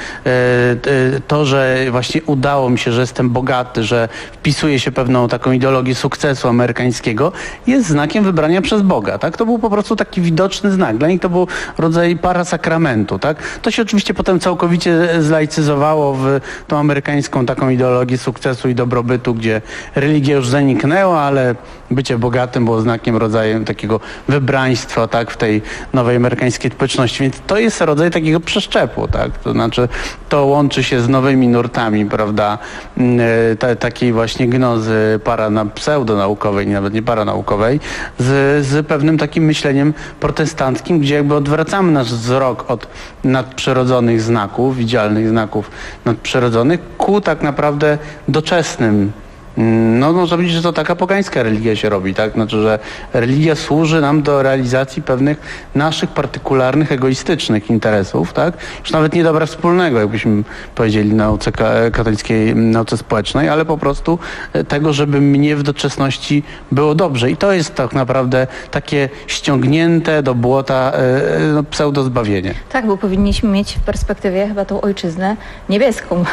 to, że właśnie udało mi się, że jestem bogaty, że wpisuje się pewną taką ideologię sukcesu amerykańskiego, jest znakiem wybrania przez Boga, tak? To był po prostu taki widoczny znak. Dla nich to był rodzaj parasakramentu, tak? To się oczywiście potem całkowicie zlaicyzowało w tą amerykańską taką ideologię sukcesu i dobrobytu, gdzie religia już zaniknęła, ale bycie bogatym było znakiem, rodzajem takiego wybraństwa, tak? W tej nowej amerykańskiej społeczności. Więc to jest rodzaj takiego przeszczepu, tak? To znaczy to łączy się z nowymi nurtami, prawda, Ta, takiej właśnie gnozy parana, pseudonaukowej, nawet nie paranaukowej, z, z pewnym takim myśleniem protestanckim, gdzie jakby odwracamy nasz wzrok od nadprzyrodzonych znaków, widzialnych znaków nadprzyrodzonych ku tak naprawdę doczesnym. No można powiedzieć, że to taka pogańska religia się robi, tak? Znaczy, że religia służy nam do realizacji pewnych naszych partykularnych, egoistycznych interesów, tak? Już nawet nie dobra wspólnego, jakbyśmy powiedzieli nauce katolickiej, nauce społecznej, ale po prostu tego, żeby mnie w doczesności było dobrze. I to jest tak naprawdę takie ściągnięte do błota no, pseudozbawienie. Tak, bo powinniśmy mieć w perspektywie chyba tą ojczyznę niebieską.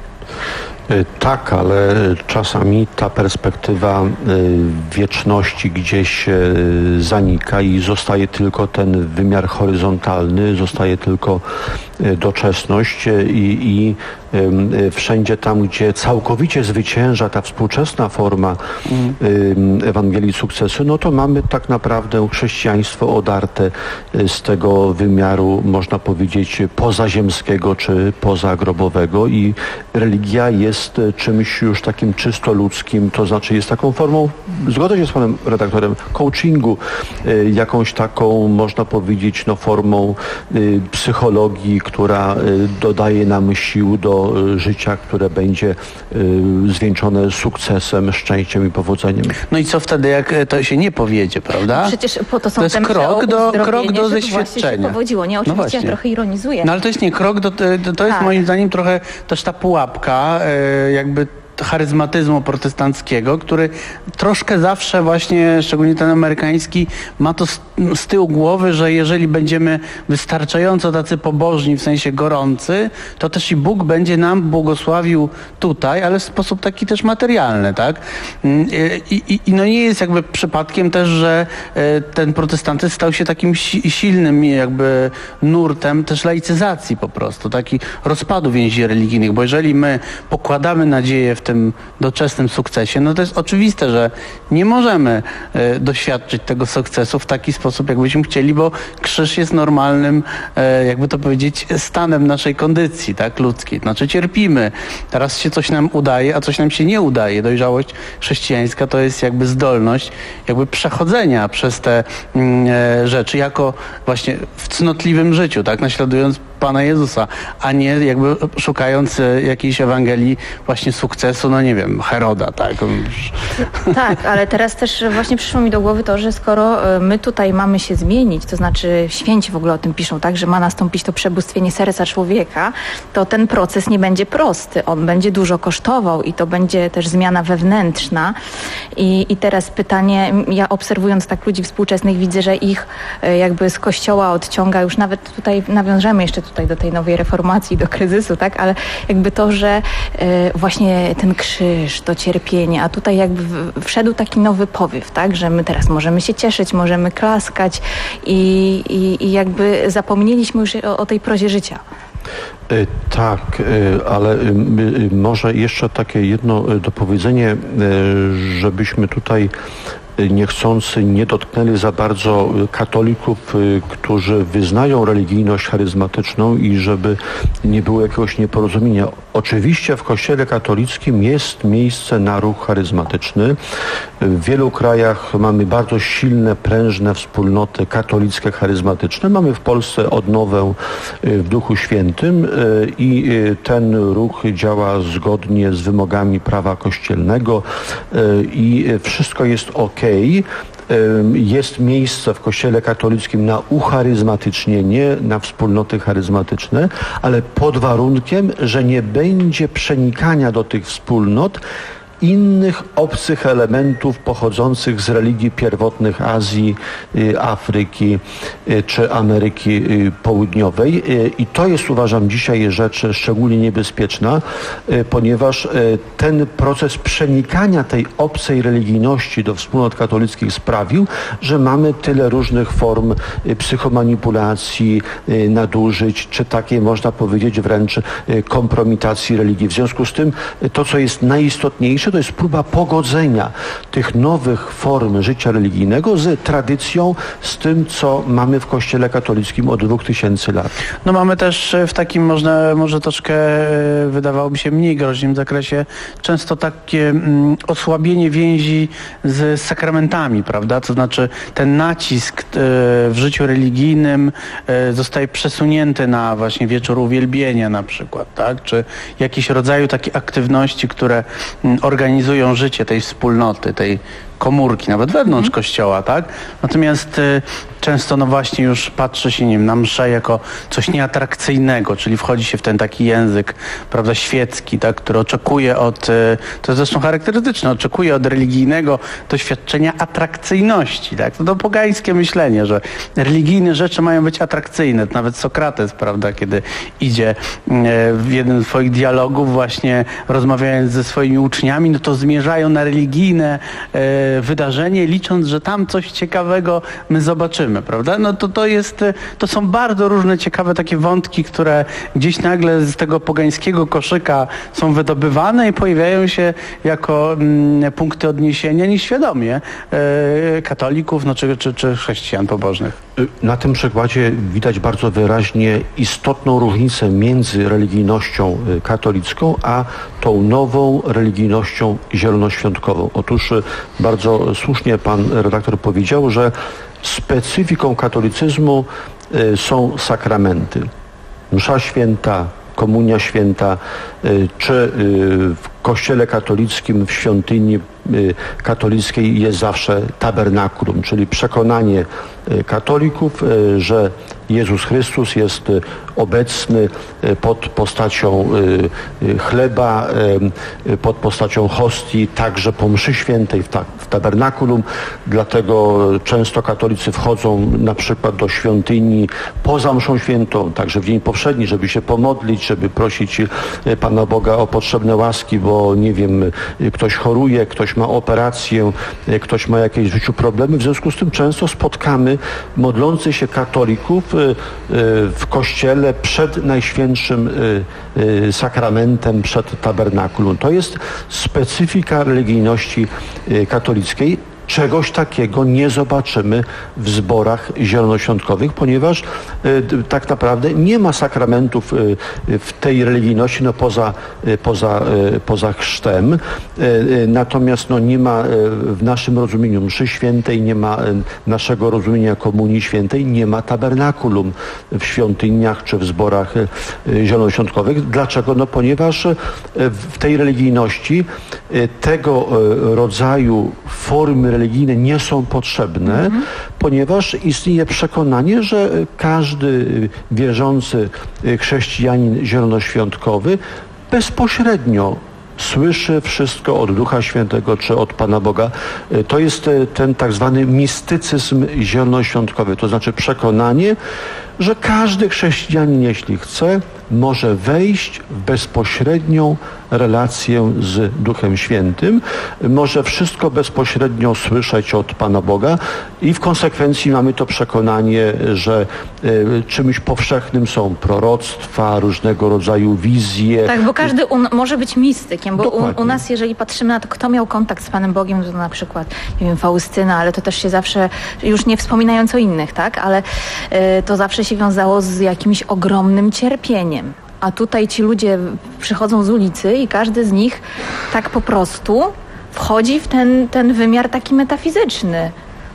Tak, ale czasami ta perspektywa wieczności gdzieś zanika i zostaje tylko ten wymiar horyzontalny, zostaje tylko doczesność i, i wszędzie tam, gdzie całkowicie zwycięża ta współczesna forma mm. Ewangelii sukcesu, no to mamy tak naprawdę chrześcijaństwo odarte z tego wymiaru, można powiedzieć, pozaziemskiego czy pozagrobowego i religia jest czymś już takim czysto ludzkim, to znaczy jest taką formą, zgodzę się z panem redaktorem, coachingu, jakąś taką, można powiedzieć, no formą psychologii, która dodaje nam sił do życia, które będzie zwieńczone sukcesem, szczęściem i powodzeniem. No i co wtedy, jak to się nie powiedzie, prawda? Przecież po to są to jest te krok do, krok do żeby doświadczenia. Się powodziło. Nie, oczywiście no ja trochę ironizuję. No ale to jest nie krok, do, to, to jest tak. moim zdaniem trochę też ta pułapka, jakby charyzmatyzmu protestanckiego, który troszkę zawsze właśnie, szczególnie ten amerykański, ma to z, z tyłu głowy, że jeżeli będziemy wystarczająco tacy pobożni, w sensie gorący, to też i Bóg będzie nam błogosławił tutaj, ale w sposób taki też materialny, tak? I, i, i no nie jest jakby przypadkiem też, że ten protestantyzm stał się takim si, silnym jakby nurtem też laicyzacji po prostu, taki rozpadu więzi religijnych, bo jeżeli my pokładamy nadzieję w tym tym doczesnym sukcesie, no to jest oczywiste, że nie możemy e, doświadczyć tego sukcesu w taki sposób, jakbyśmy chcieli, bo krzyż jest normalnym, e, jakby to powiedzieć, stanem naszej kondycji, tak, ludzkiej. Znaczy cierpimy. Teraz się coś nam udaje, a coś nam się nie udaje. Dojrzałość chrześcijańska to jest jakby zdolność jakby przechodzenia przez te mm, e, rzeczy jako właśnie w cnotliwym życiu, tak, naśladując Pana Jezusa, a nie jakby szukając jakiejś Ewangelii właśnie sukcesu, no nie wiem, Heroda, tak? Tak, ale teraz też właśnie przyszło mi do głowy to, że skoro my tutaj mamy się zmienić, to znaczy święci w ogóle o tym piszą, tak, że ma nastąpić to przebóstwienie serca człowieka, to ten proces nie będzie prosty, on będzie dużo kosztował i to będzie też zmiana wewnętrzna. I, i teraz pytanie, ja obserwując tak ludzi współczesnych widzę, że ich jakby z Kościoła odciąga, już nawet tutaj nawiążemy jeszcze tutaj do tej nowej reformacji, do kryzysu, tak, ale jakby to, że y, właśnie ten krzyż, to cierpienie, a tutaj jakby w, wszedł taki nowy powiew, tak, że my teraz możemy się cieszyć, możemy klaskać i, i, i jakby zapomnieliśmy już o, o tej prozie życia. Tak, ale może jeszcze takie jedno dopowiedzenie, żebyśmy tutaj niechcący nie dotknęli za bardzo katolików, którzy wyznają religijność charyzmatyczną i żeby nie było jakiegoś nieporozumienia. Oczywiście w Kościele katolickim jest miejsce na ruch charyzmatyczny. W wielu krajach mamy bardzo silne, prężne wspólnoty katolickie charyzmatyczne. Mamy w Polsce odnowę w Duchu Świętym i ten ruch działa zgodnie z wymogami prawa kościelnego i wszystko jest ok. Jest miejsce w Kościele katolickim na ucharyzmatycznienie, na wspólnoty charyzmatyczne, ale pod warunkiem, że nie będzie przenikania do tych wspólnot innych obcych elementów pochodzących z religii pierwotnych Azji, Afryki czy Ameryki Południowej. I to jest, uważam, dzisiaj rzecz szczególnie niebezpieczna, ponieważ ten proces przenikania tej obcej religijności do wspólnot katolickich sprawił, że mamy tyle różnych form psychomanipulacji, nadużyć, czy takiej, można powiedzieć, wręcz kompromitacji religii. W związku z tym to, co jest najistotniejsze, to jest próba pogodzenia tych nowych form życia religijnego z tradycją, z tym, co mamy w Kościele katolickim od dwóch tysięcy lat. No mamy też w takim, można, może troszkę wydawałoby się mniej groźnym zakresie, często takie mm, osłabienie więzi z sakramentami, prawda? To znaczy ten nacisk e, w życiu religijnym e, zostaje przesunięty na właśnie wieczór uwielbienia na przykład, tak? Czy jakiś rodzaju takiej aktywności, które mm, organizują życie tej wspólnoty, tej komórki, nawet wewnątrz mm. Kościoła, tak? Natomiast y, często no właśnie już patrzy się, nie wiem, na mszę jako coś nieatrakcyjnego, czyli wchodzi się w ten taki język, prawda, świecki, tak, który oczekuje od, y, to jest zresztą charakterystyczne, oczekuje od religijnego doświadczenia atrakcyjności, tak? To to pogańskie myślenie, że religijne rzeczy mają być atrakcyjne. Nawet Sokrates, prawda, kiedy idzie y, w jednym z swoich dialogów właśnie rozmawiając ze swoimi uczniami, no to zmierzają na religijne y, wydarzenie, licząc, że tam coś ciekawego my zobaczymy, prawda? No to to jest, to są bardzo różne ciekawe takie wątki, które gdzieś nagle z tego pogańskiego koszyka są wydobywane i pojawiają się jako mm, punkty odniesienia nieświadomie e, katolików, no, czy, czy, czy chrześcijan pobożnych. Na tym przykładzie widać bardzo wyraźnie istotną różnicę między religijnością katolicką, a tą nową religijnością zielonoświątkową. Otóż bardzo słusznie pan redaktor powiedział, że specyfiką katolicyzmu są sakramenty. Msza święta, komunia święta, czy w Kościele katolickim, w świątyni katolickiej jest zawsze tabernakulum, czyli przekonanie katolików, że Jezus Chrystus jest obecny pod postacią chleba, pod postacią hostii, także po mszy świętej w, ta, w tabernakulum. Dlatego często katolicy wchodzą na przykład do świątyni poza mszą świętą, także w dzień powszedni, żeby się pomodlić, żeby prosić Pana Boga o potrzebne łaski, bo nie wiem, ktoś choruje, ktoś ma operację, ktoś ma jakieś w życiu problemy. W związku z tym często spotkamy mamy modlących się katolików w kościele przed Najświętszym sakramentem, przed tabernakulum. To jest specyfika religijności katolickiej. Czegoś takiego nie zobaczymy w zborach zielonoświątkowych, ponieważ y, tak naprawdę nie ma sakramentów y, w tej religijności, no poza, y, poza, y, poza chrztem. Y, y, natomiast no, nie ma y, w naszym rozumieniu mszy świętej, nie ma y, naszego rozumienia komunii świętej, nie ma tabernakulum w świątyniach czy w zborach y, y, zielonoświątkowych. Dlaczego? No ponieważ y, w tej religijności y, tego y, rodzaju formy religijne nie są potrzebne, mhm. ponieważ istnieje przekonanie, że każdy wierzący chrześcijanin zielonoświątkowy bezpośrednio słyszy wszystko od Ducha Świętego czy od Pana Boga. To jest ten tak zwany mistycyzm zielonoświątkowy, to znaczy przekonanie, że każdy chrześcijanin, jeśli chce, może wejść w bezpośrednią relację z Duchem Świętym, może wszystko bezpośrednio słyszeć od Pana Boga i w konsekwencji mamy to przekonanie, że y, czymś powszechnym są proroctwa, różnego rodzaju wizje. Tak, bo każdy un- może być mistykiem, bo u, u nas, jeżeli patrzymy na to, kto miał kontakt z Panem Bogiem, to na przykład, nie wiem, Faustyna, ale to też się zawsze, już nie wspominając o innych, tak, ale y, to zawsze się wiązało z jakimś ogromnym cierpieniem. A tutaj ci ludzie przychodzą z ulicy i każdy z nich tak po prostu wchodzi w ten, ten wymiar taki metafizyczny.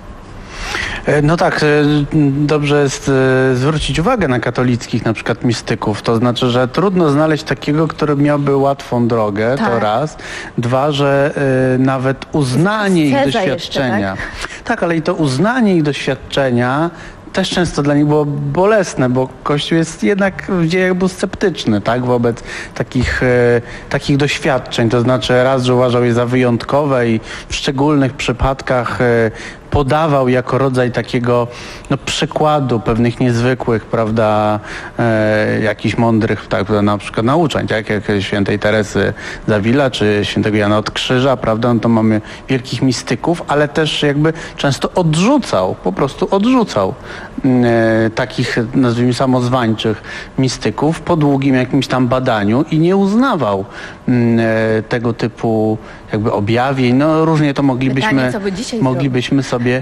No tak, dobrze jest zwrócić uwagę na katolickich na przykład mistyków. To znaczy, że trudno znaleźć takiego, który miałby łatwą drogę, tak. To raz. Dwa, że y, nawet uznanie ich doświadczenia. Jeszcze, tak? tak, ale i to uznanie ich doświadczenia też często dla nich było bolesne, bo Kościół jest jednak w dziejach był sceptyczny, tak, wobec takich, e, takich doświadczeń. To znaczy raz, że uważał je za wyjątkowe i w szczególnych przypadkach e, podawał jako rodzaj takiego no, przykładu pewnych niezwykłych, prawda, e, jakichś mądrych, tak, na przykład nauczań, tak, jak świętej Teresy z Avila, czy świętego Jana od Krzyża, prawda, no to mamy wielkich mistyków, ale też jakby często odrzucał, po prostu odrzucał e, takich, nazwijmy, samozwańczych mistyków po długim jakimś tam badaniu i nie uznawał e, tego typu jakby objawień, no różnie to moglibyśmy, Pytanie, co by dzisiaj moglibyśmy sobie,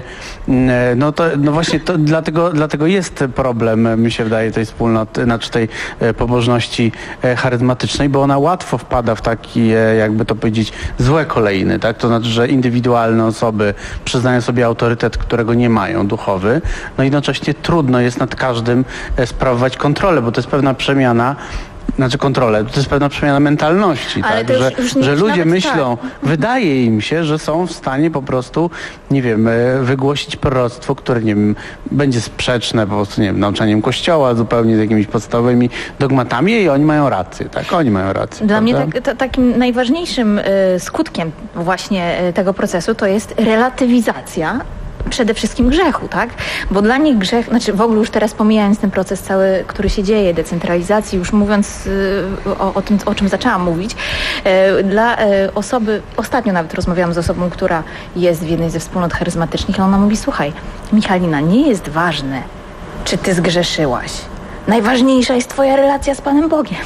no to, no właśnie to dlatego, dlatego jest problem, mi się wydaje, tej wspólnoty, znaczy tej pobożności charyzmatycznej, bo ona łatwo wpada w taki, jakby to powiedzieć, złe kolejny, tak? To znaczy, że indywidualne osoby przyznają sobie autorytet, którego nie mają, duchowy, no jednocześnie trudno jest nad każdym sprawować kontrolę, bo to jest pewna przemiana, znaczy kontrolę, to jest pewna przemiana mentalności, ale tak? Że, już, już że ludzie myślą, tak. wydaje im się, że są w stanie po prostu, nie wiem, wygłosić proroctwo, które, nie wiem, będzie sprzeczne po prostu, nie wiem, nauczaniem Kościoła, zupełnie z jakimiś podstawowymi dogmatami i oni mają rację, tak? Oni mają rację. Dla prawda? mnie tak, to, takim najważniejszym y, skutkiem właśnie y, tego procesu to jest relatywizacja przede wszystkim grzechu, tak? Bo dla nich grzech, znaczy w ogóle już teraz pomijając ten proces cały, który się dzieje, decentralizacji, już mówiąc y, o, o tym, o czym zaczęłam mówić, y, dla y, osoby, ostatnio nawet rozmawiałam z osobą, która jest w jednej ze wspólnot charyzmatycznych i ona mówi, słuchaj, Michalina, nie jest ważne, czy ty zgrzeszyłaś. Najważniejsza jest twoja relacja z Panem Bogiem.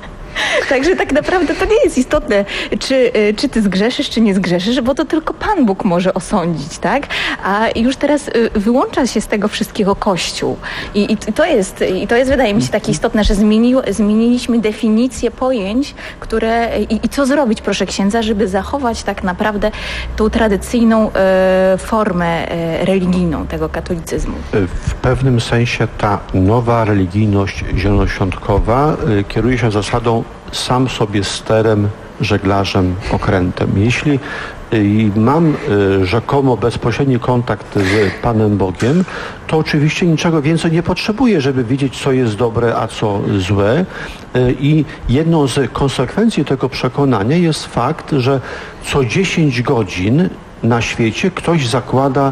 Także tak naprawdę to nie jest istotne, czy, czy ty zgrzeszysz, czy nie zgrzeszysz, bo to tylko Pan Bóg może osądzić, tak? A już teraz wyłącza się z tego wszystkiego Kościół. I, i, to, jest, i to jest, wydaje mi się, takie istotne, że zmieniło, zmieniliśmy definicję pojęć, które... I, i co zrobić, proszę księdza, żeby zachować tak naprawdę tą tradycyjną e, formę e, religijną tego katolicyzmu? W pewnym sensie ta nowa religijność zielonoświątkowa e, kieruje się zasadą sam sobie sterem, żeglarzem, okrętem. Jeśli y, mam y, rzekomo bezpośredni kontakt z Panem Bogiem, to oczywiście niczego więcej nie potrzebuję, żeby wiedzieć, co jest dobre, a co złe. Y, I jedną z konsekwencji tego przekonania jest fakt, że co dziesięć godzin na świecie ktoś zakłada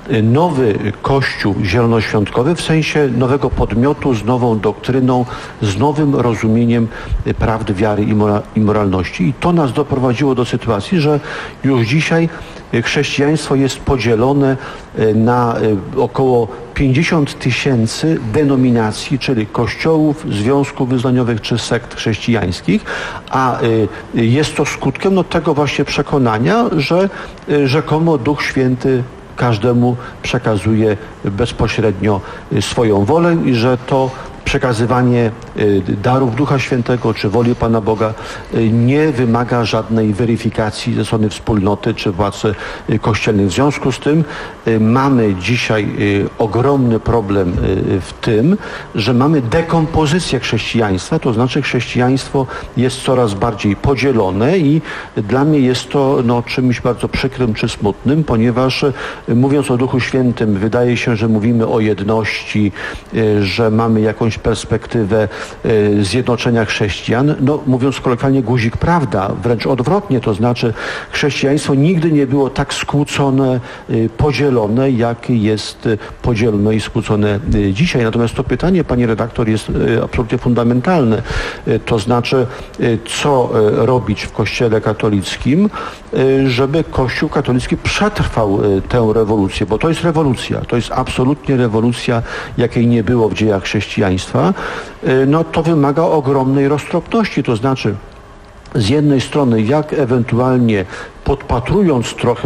nowy Kościół zielonoświątkowy w sensie nowego podmiotu z nową doktryną, z nowym rozumieniem prawdy, wiary i, mora- i moralności. I to nas doprowadziło do sytuacji, że już dzisiaj chrześcijaństwo jest podzielone na około pięćdziesiąt tysięcy denominacji, czyli kościołów, związków wyznaniowych czy sekt chrześcijańskich, a jest to skutkiem no, tego właśnie przekonania, że rzekomo Duch Święty każdemu przekazuje bezpośrednio swoją wolę i że to przekazywanie darów Ducha Świętego czy woli Pana Boga nie wymaga żadnej weryfikacji ze strony wspólnoty czy władz kościelnych. W związku z tym mamy dzisiaj ogromny problem w tym, że mamy dekompozycję chrześcijaństwa, to znaczy chrześcijaństwo jest coraz bardziej podzielone i dla mnie jest to no, czymś bardzo przykrym czy smutnym, ponieważ mówiąc o Duchu Świętym wydaje się, że mówimy o jedności, że mamy jakąś perspektywę zjednoczenia chrześcijan. No, mówiąc kolokwialnie, guzik prawda, wręcz odwrotnie, to znaczy chrześcijaństwo nigdy nie było tak skłócone, podzielone, jak jest podzielone i skłócone dzisiaj. Natomiast to pytanie, pani redaktor, jest absolutnie fundamentalne. To znaczy, co robić w Kościele katolickim, żeby Kościół katolicki przetrwał tę rewolucję, bo to jest rewolucja, to jest absolutnie rewolucja, jakiej nie było w dziejach chrześcijaństwa. No to wymaga ogromnej roztropności, to znaczy z jednej strony jak ewentualnie podpatrując trochę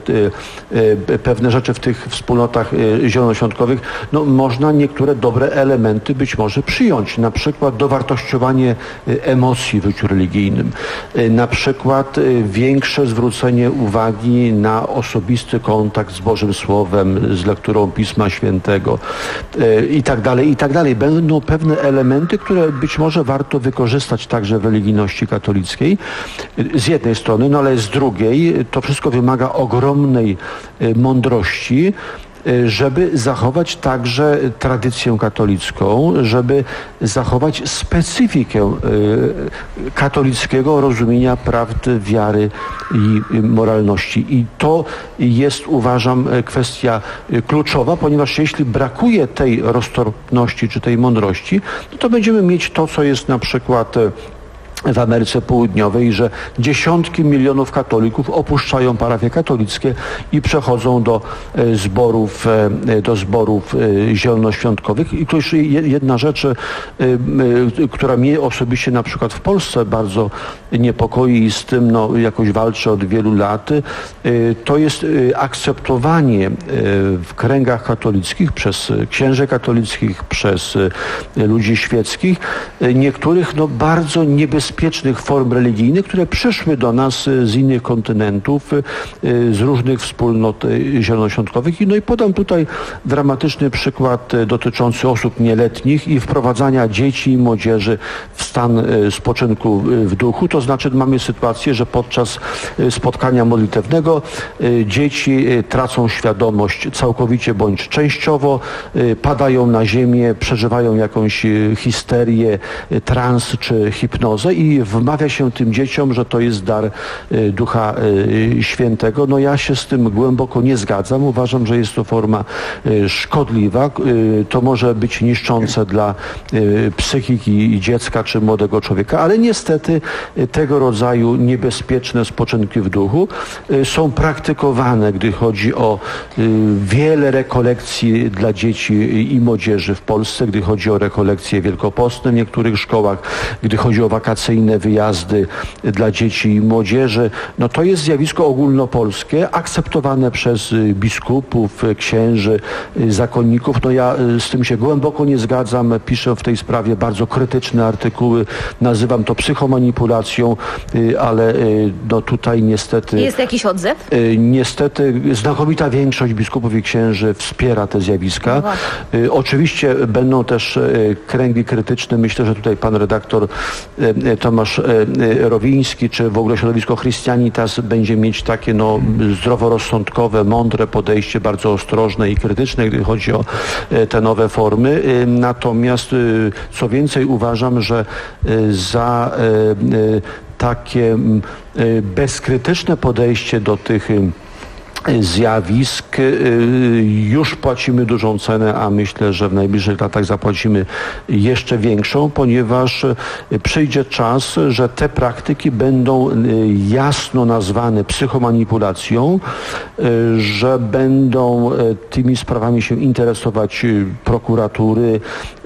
e, e, pewne rzeczy w tych wspólnotach e, zielonoświątkowych, no można niektóre dobre elementy być może przyjąć. Na przykład dowartościowanie e, emocji w życiu religijnym. E, na przykład e, większe zwrócenie uwagi na osobisty kontakt z Bożym Słowem, z lekturą Pisma Świętego e, i tak dalej, i tak dalej. Będą pewne elementy, które być może warto wykorzystać także w religijności katolickiej. E, z jednej strony, no ale z drugiej to wszystko wymaga ogromnej mądrości, żeby zachować także tradycję katolicką, żeby zachować specyfikę katolickiego rozumienia prawdy, wiary i moralności. I to jest, uważam, kwestia kluczowa, ponieważ jeśli brakuje tej roztropności czy tej mądrości, no to będziemy mieć to, co jest na przykład w Ameryce Południowej, że dziesiątki milionów katolików opuszczają parafie katolickie i przechodzą do zborów, do zborów zielonoświątkowych. I to już jedna rzecz, która mnie osobiście na przykład w Polsce bardzo niepokoi i z tym no, jakoś walczę od wielu lat, to jest akceptowanie w kręgach katolickich przez księży katolickich, przez ludzi świeckich niektórych no, bardzo niebezpiecznych bezpiecznych form religijnych, które przyszły do nas z innych kontynentów, z różnych wspólnot zielonoświątkowych. No i podam tutaj dramatyczny przykład dotyczący osób nieletnich i wprowadzania dzieci i młodzieży w stan spoczynku w duchu. To znaczy mamy sytuację, że podczas spotkania modlitewnego dzieci tracą świadomość całkowicie bądź częściowo, padają na ziemię, przeżywają jakąś histerię, trans czy hipnozę i wmawia się tym dzieciom, że to jest dar Ducha Świętego. No ja się z tym głęboko nie zgadzam. Uważam, że jest to forma szkodliwa. To może być niszczące dla psychiki dziecka czy młodego człowieka, ale niestety tego rodzaju niebezpieczne spoczynki w duchu są praktykowane, gdy chodzi o wiele rekolekcji dla dzieci i młodzieży w Polsce, gdy chodzi o rekolekcje wielkopostne w niektórych szkołach, gdy chodzi o wakacyjne wyjazdy dla dzieci i młodzieży. No to jest zjawisko ogólnopolskie, akceptowane przez biskupów, księży, zakonników. No ja z tym się głęboko nie zgadzam. Piszę w tej sprawie bardzo krytyczne artykuły. Nazywam to psychomanipulacją, ale no tutaj niestety... Jest jakiś odzew? Niestety znakomita większość biskupów i księży wspiera te zjawiska. No oczywiście będą też kręgi krytyczne. Myślę, że tutaj pan redaktor Tomasz Rowiński, czy w ogóle środowisko Christianitas będzie mieć takie no, zdroworozsądkowe, mądre podejście, bardzo ostrożne i krytyczne, gdy chodzi o te nowe formy. Natomiast co więcej uważam, że za takie bezkrytyczne podejście do tych zjawisk już płacimy dużą cenę, a myślę, że w najbliższych latach zapłacimy jeszcze większą, ponieważ przyjdzie czas, że te praktyki będą jasno nazwane psychomanipulacją, że będą tymi sprawami się interesować prokuratury,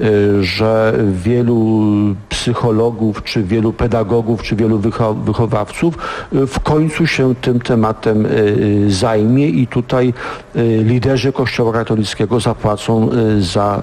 że wielu psychologów, czy wielu pedagogów, czy wielu wychowawców w końcu się tym tematem zajmie. I tutaj liderzy Kościoła katolickiego zapłacą za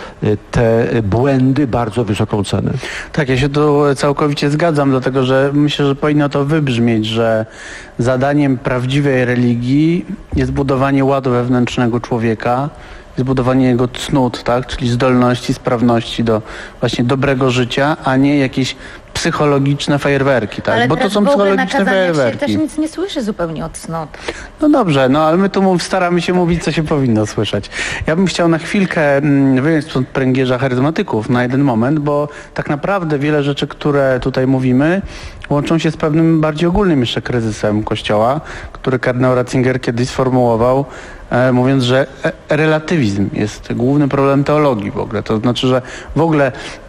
te błędy bardzo wysoką cenę. Tak, ja się tu całkowicie zgadzam, dlatego że myślę, że powinno to wybrzmieć, że zadaniem prawdziwej religii jest budowanie ładu wewnętrznego człowieka, jest budowanie jego cnót, tak? Czyli zdolności, sprawności do właśnie dobrego życia, a nie jakieś psychologiczne fajerwerki, tak? Ale bo to są psychologiczne fajerwerki. Się też nic nie słyszy zupełnie od cnót. No dobrze, no ale my tu mów, staramy się mówić, co się powinno słyszeć. Ja bym chciał na chwilkę wyjąć spod pręgierza charyzmatyków na jeden moment, bo tak naprawdę wiele rzeczy, które tutaj mówimy, łączą się z pewnym bardziej ogólnym jeszcze kryzysem Kościoła, który kardynał Ratzinger kiedyś sformułował, e, mówiąc, że e, relatywizm jest głównym problemem teologii w ogóle. To znaczy, że w ogóle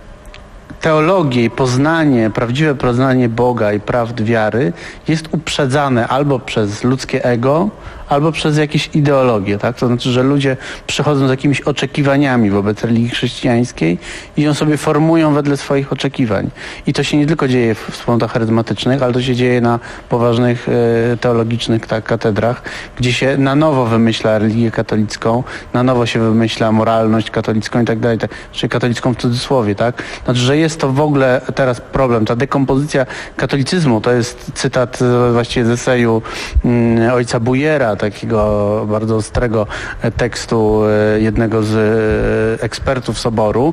teologię i poznanie, prawdziwe poznanie Boga i prawd wiary jest uprzedzane albo przez ludzkie ego, albo przez jakieś ideologie, tak? To znaczy, że ludzie przychodzą z jakimiś oczekiwaniami wobec religii chrześcijańskiej i ją sobie formują wedle swoich oczekiwań. I to się nie tylko dzieje w wspólnotach charyzmatycznych, ale to się dzieje na poważnych e, teologicznych tak, katedrach, gdzie się na nowo wymyśla religię katolicką, na nowo się wymyśla moralność katolicką i tak dalej, tak, czyli katolicką w cudzysłowie, tak? Znaczy, że jest to w ogóle teraz problem. Ta dekompozycja katolicyzmu, to jest cytat właściwie z eseju mm, ojca Bujera, takiego bardzo ostrego tekstu jednego z ekspertów Soboru.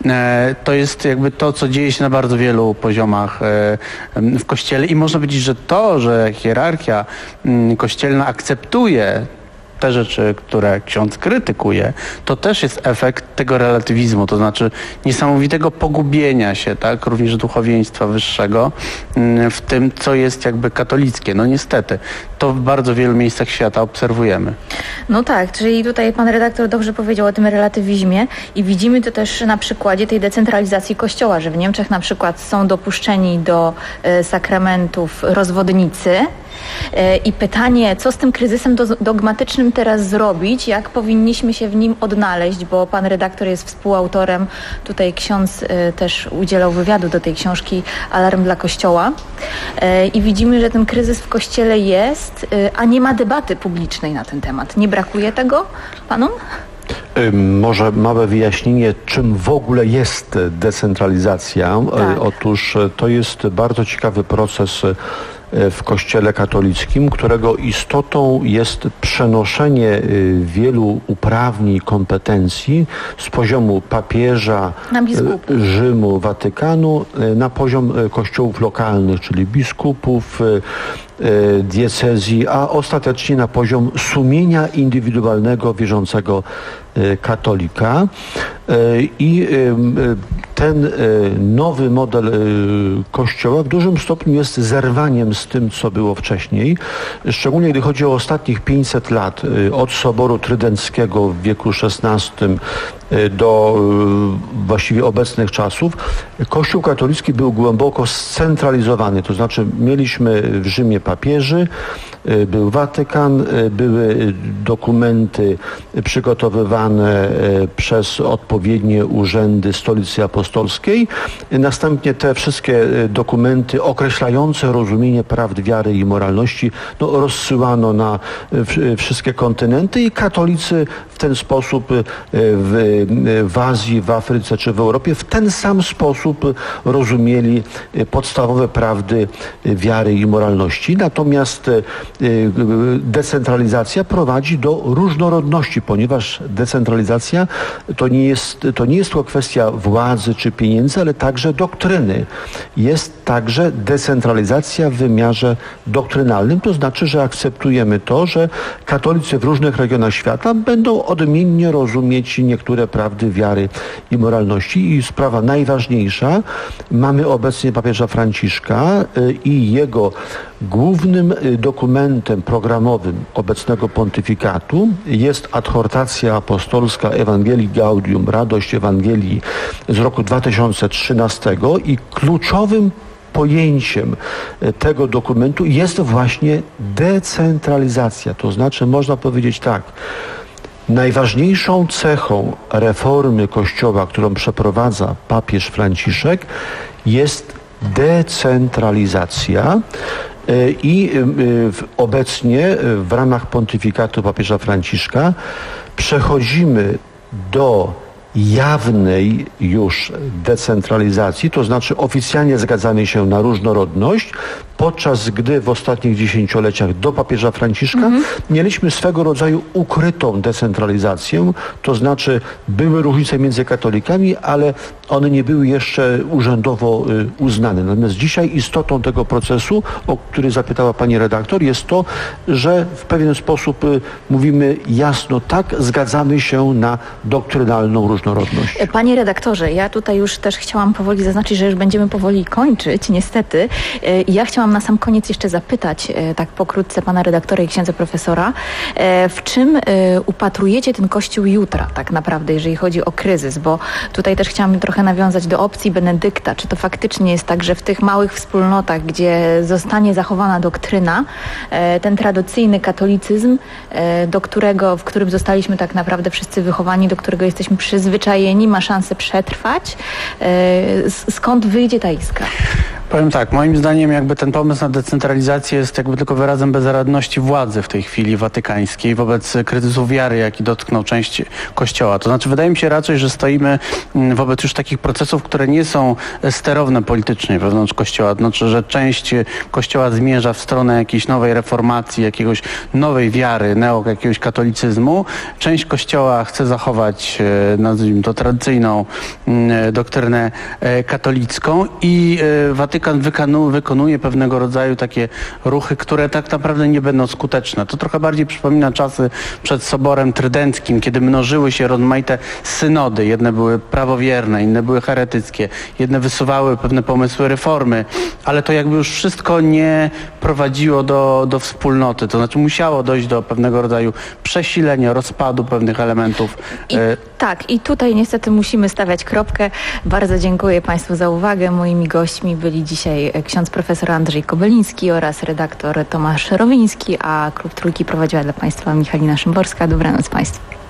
To jest jakby to, co dzieje się na bardzo wielu poziomach w Kościele i można powiedzieć, że to, że hierarchia kościelna akceptuje te rzeczy, które ksiądz krytykuje, to też jest efekt tego relatywizmu, to znaczy niesamowitego pogubienia się, tak, również duchowieństwa wyższego w tym, co jest jakby katolickie. No niestety, to w bardzo wielu miejscach świata obserwujemy. No tak, czyli tutaj pan redaktor dobrze powiedział o tym relatywizmie i widzimy to też na przykładzie tej decentralizacji Kościoła, że w Niemczech na przykład są dopuszczeni do e, sakramentów rozwodnicy. I pytanie, co z tym kryzysem dogmatycznym teraz zrobić, jak powinniśmy się w nim odnaleźć, bo pan redaktor jest współautorem, tutaj ksiądz też udzielał wywiadu do tej książki Alarm dla Kościoła i widzimy, że ten kryzys w Kościele jest, a nie ma debaty publicznej na ten temat. Nie brakuje tego panom? Może małe wyjaśnienie, czym w ogóle jest decentralizacja. Tak. Otóż to jest bardzo ciekawy proces w Kościele katolickim, którego istotą jest przenoszenie wielu uprawnień, kompetencji z poziomu papieża, Rzymu, Watykanu na poziom kościołów lokalnych, czyli biskupów, diecezji, a ostatecznie na poziom sumienia indywidualnego wierzącego katolika. I ten nowy model Kościoła w dużym stopniu jest zerwaniem z tym, co było wcześniej. Szczególnie gdy chodzi o ostatnich pięćset lat, od Soboru Trydenckiego w wieku szesnastym do właściwie obecnych czasów, Kościół katolicki był głęboko scentralizowany. To znaczy mieliśmy w Rzymie papieży, był Watykan, były dokumenty przygotowywane przez odpowiednie urzędy Stolicy Apostolskiej. Następnie te wszystkie dokumenty określające rozumienie prawd wiary i moralności no, rozsyłano na wszystkie kontynenty i katolicy w ten sposób w, w Azji, w Afryce czy w Europie w ten sam sposób rozumieli podstawowe prawdy wiary i moralności. Natomiast decentralizacja prowadzi do różnorodności, ponieważ decentralizacja to nie jest, to nie jest tylko kwestia władzy czy pieniędzy, ale także doktryny. Jest także decentralizacja w wymiarze doktrynalnym, to znaczy, że akceptujemy to, że katolicy w różnych regionach świata będą odmiennie rozumieć niektóre prawdy wiary i moralności. I sprawa najważniejsza, mamy obecnie papieża Franciszka i jego Głównym dokumentem programowym obecnego pontyfikatu jest adhortacja apostolska Ewangelii Gaudium, Radość Ewangelii z roku dwa tysiące trzynastego i kluczowym pojęciem tego dokumentu jest właśnie decentralizacja. To znaczy można powiedzieć tak, najważniejszą cechą reformy Kościoła, którą przeprowadza papież Franciszek, jest decentralizacja i obecnie w ramach pontyfikatu papieża Franciszka przechodzimy do jawnej już decentralizacji, to znaczy oficjalnie zgadzamy się na różnorodność, podczas gdy w ostatnich dziesięcioleciach do papieża Franciszka mhm. mieliśmy swego rodzaju ukrytą decentralizację, to znaczy były różnice między katolikami, ale one nie były jeszcze urzędowo y, uznane. Natomiast dzisiaj istotą tego procesu, o który zapytała pani redaktor, jest to, że w pewien sposób y, mówimy jasno, tak, zgadzamy się na doktrynalną różnorodność. Panie redaktorze, ja tutaj już też chciałam powoli zaznaczyć, że już będziemy powoli kończyć, niestety. Ja chciałam na sam koniec jeszcze zapytać, tak pokrótce, pana redaktora i księdza profesora, w czym upatrujecie ten Kościół jutra tak naprawdę, jeżeli chodzi o kryzys, bo tutaj też chciałam trochę nawiązać do opcji Benedykta. Czy to faktycznie jest tak, że w tych małych wspólnotach, gdzie zostanie zachowana doktryna, ten tradycyjny katolicyzm, do którego, w którym zostaliśmy tak naprawdę wszyscy wychowani, do którego jesteśmy przyzwyczajeni, ma szansę przetrwać? Skąd wyjdzie ta iskra? Powiem tak, moim zdaniem jakby ten pomysł na decentralizację jest jakby tylko wyrazem bezradności władzy w tej chwili watykańskiej wobec kryzysu wiary, jaki dotknął część Kościoła. To znaczy wydaje mi się raczej, że stoimy wobec już takich procesów, które nie są sterowne politycznie wewnątrz Kościoła. To znaczy, że część Kościoła zmierza w stronę jakiejś nowej reformacji, jakiegoś nowej wiary, neo jakiegoś katolicyzmu. Część Kościoła chce zachować, nazwijmy to, tradycyjną doktrynę katolicką i Watykan Wykonu, wykonuje pewnego rodzaju takie ruchy, które tak naprawdę nie będą skuteczne. To trochę bardziej przypomina czasy przed Soborem Trydenckim, kiedy mnożyły się rozmaite synody. Jedne były prawowierne, inne były heretyckie, jedne wysuwały pewne pomysły reformy, ale to jakby już wszystko nie prowadziło do, do wspólnoty. To znaczy musiało dojść do pewnego rodzaju przesilenia, rozpadu pewnych elementów. I, tak, i tutaj niestety musimy stawiać kropkę. Bardzo dziękuję Państwu za uwagę. Moimi gośćmi byli dzisiaj ksiądz profesor Andrzej Kobeliński oraz redaktor Tomasz Rowiński, a Klub Trójki prowadziła dla Państwa Michalina Szymborska. Dobranoc Państwu.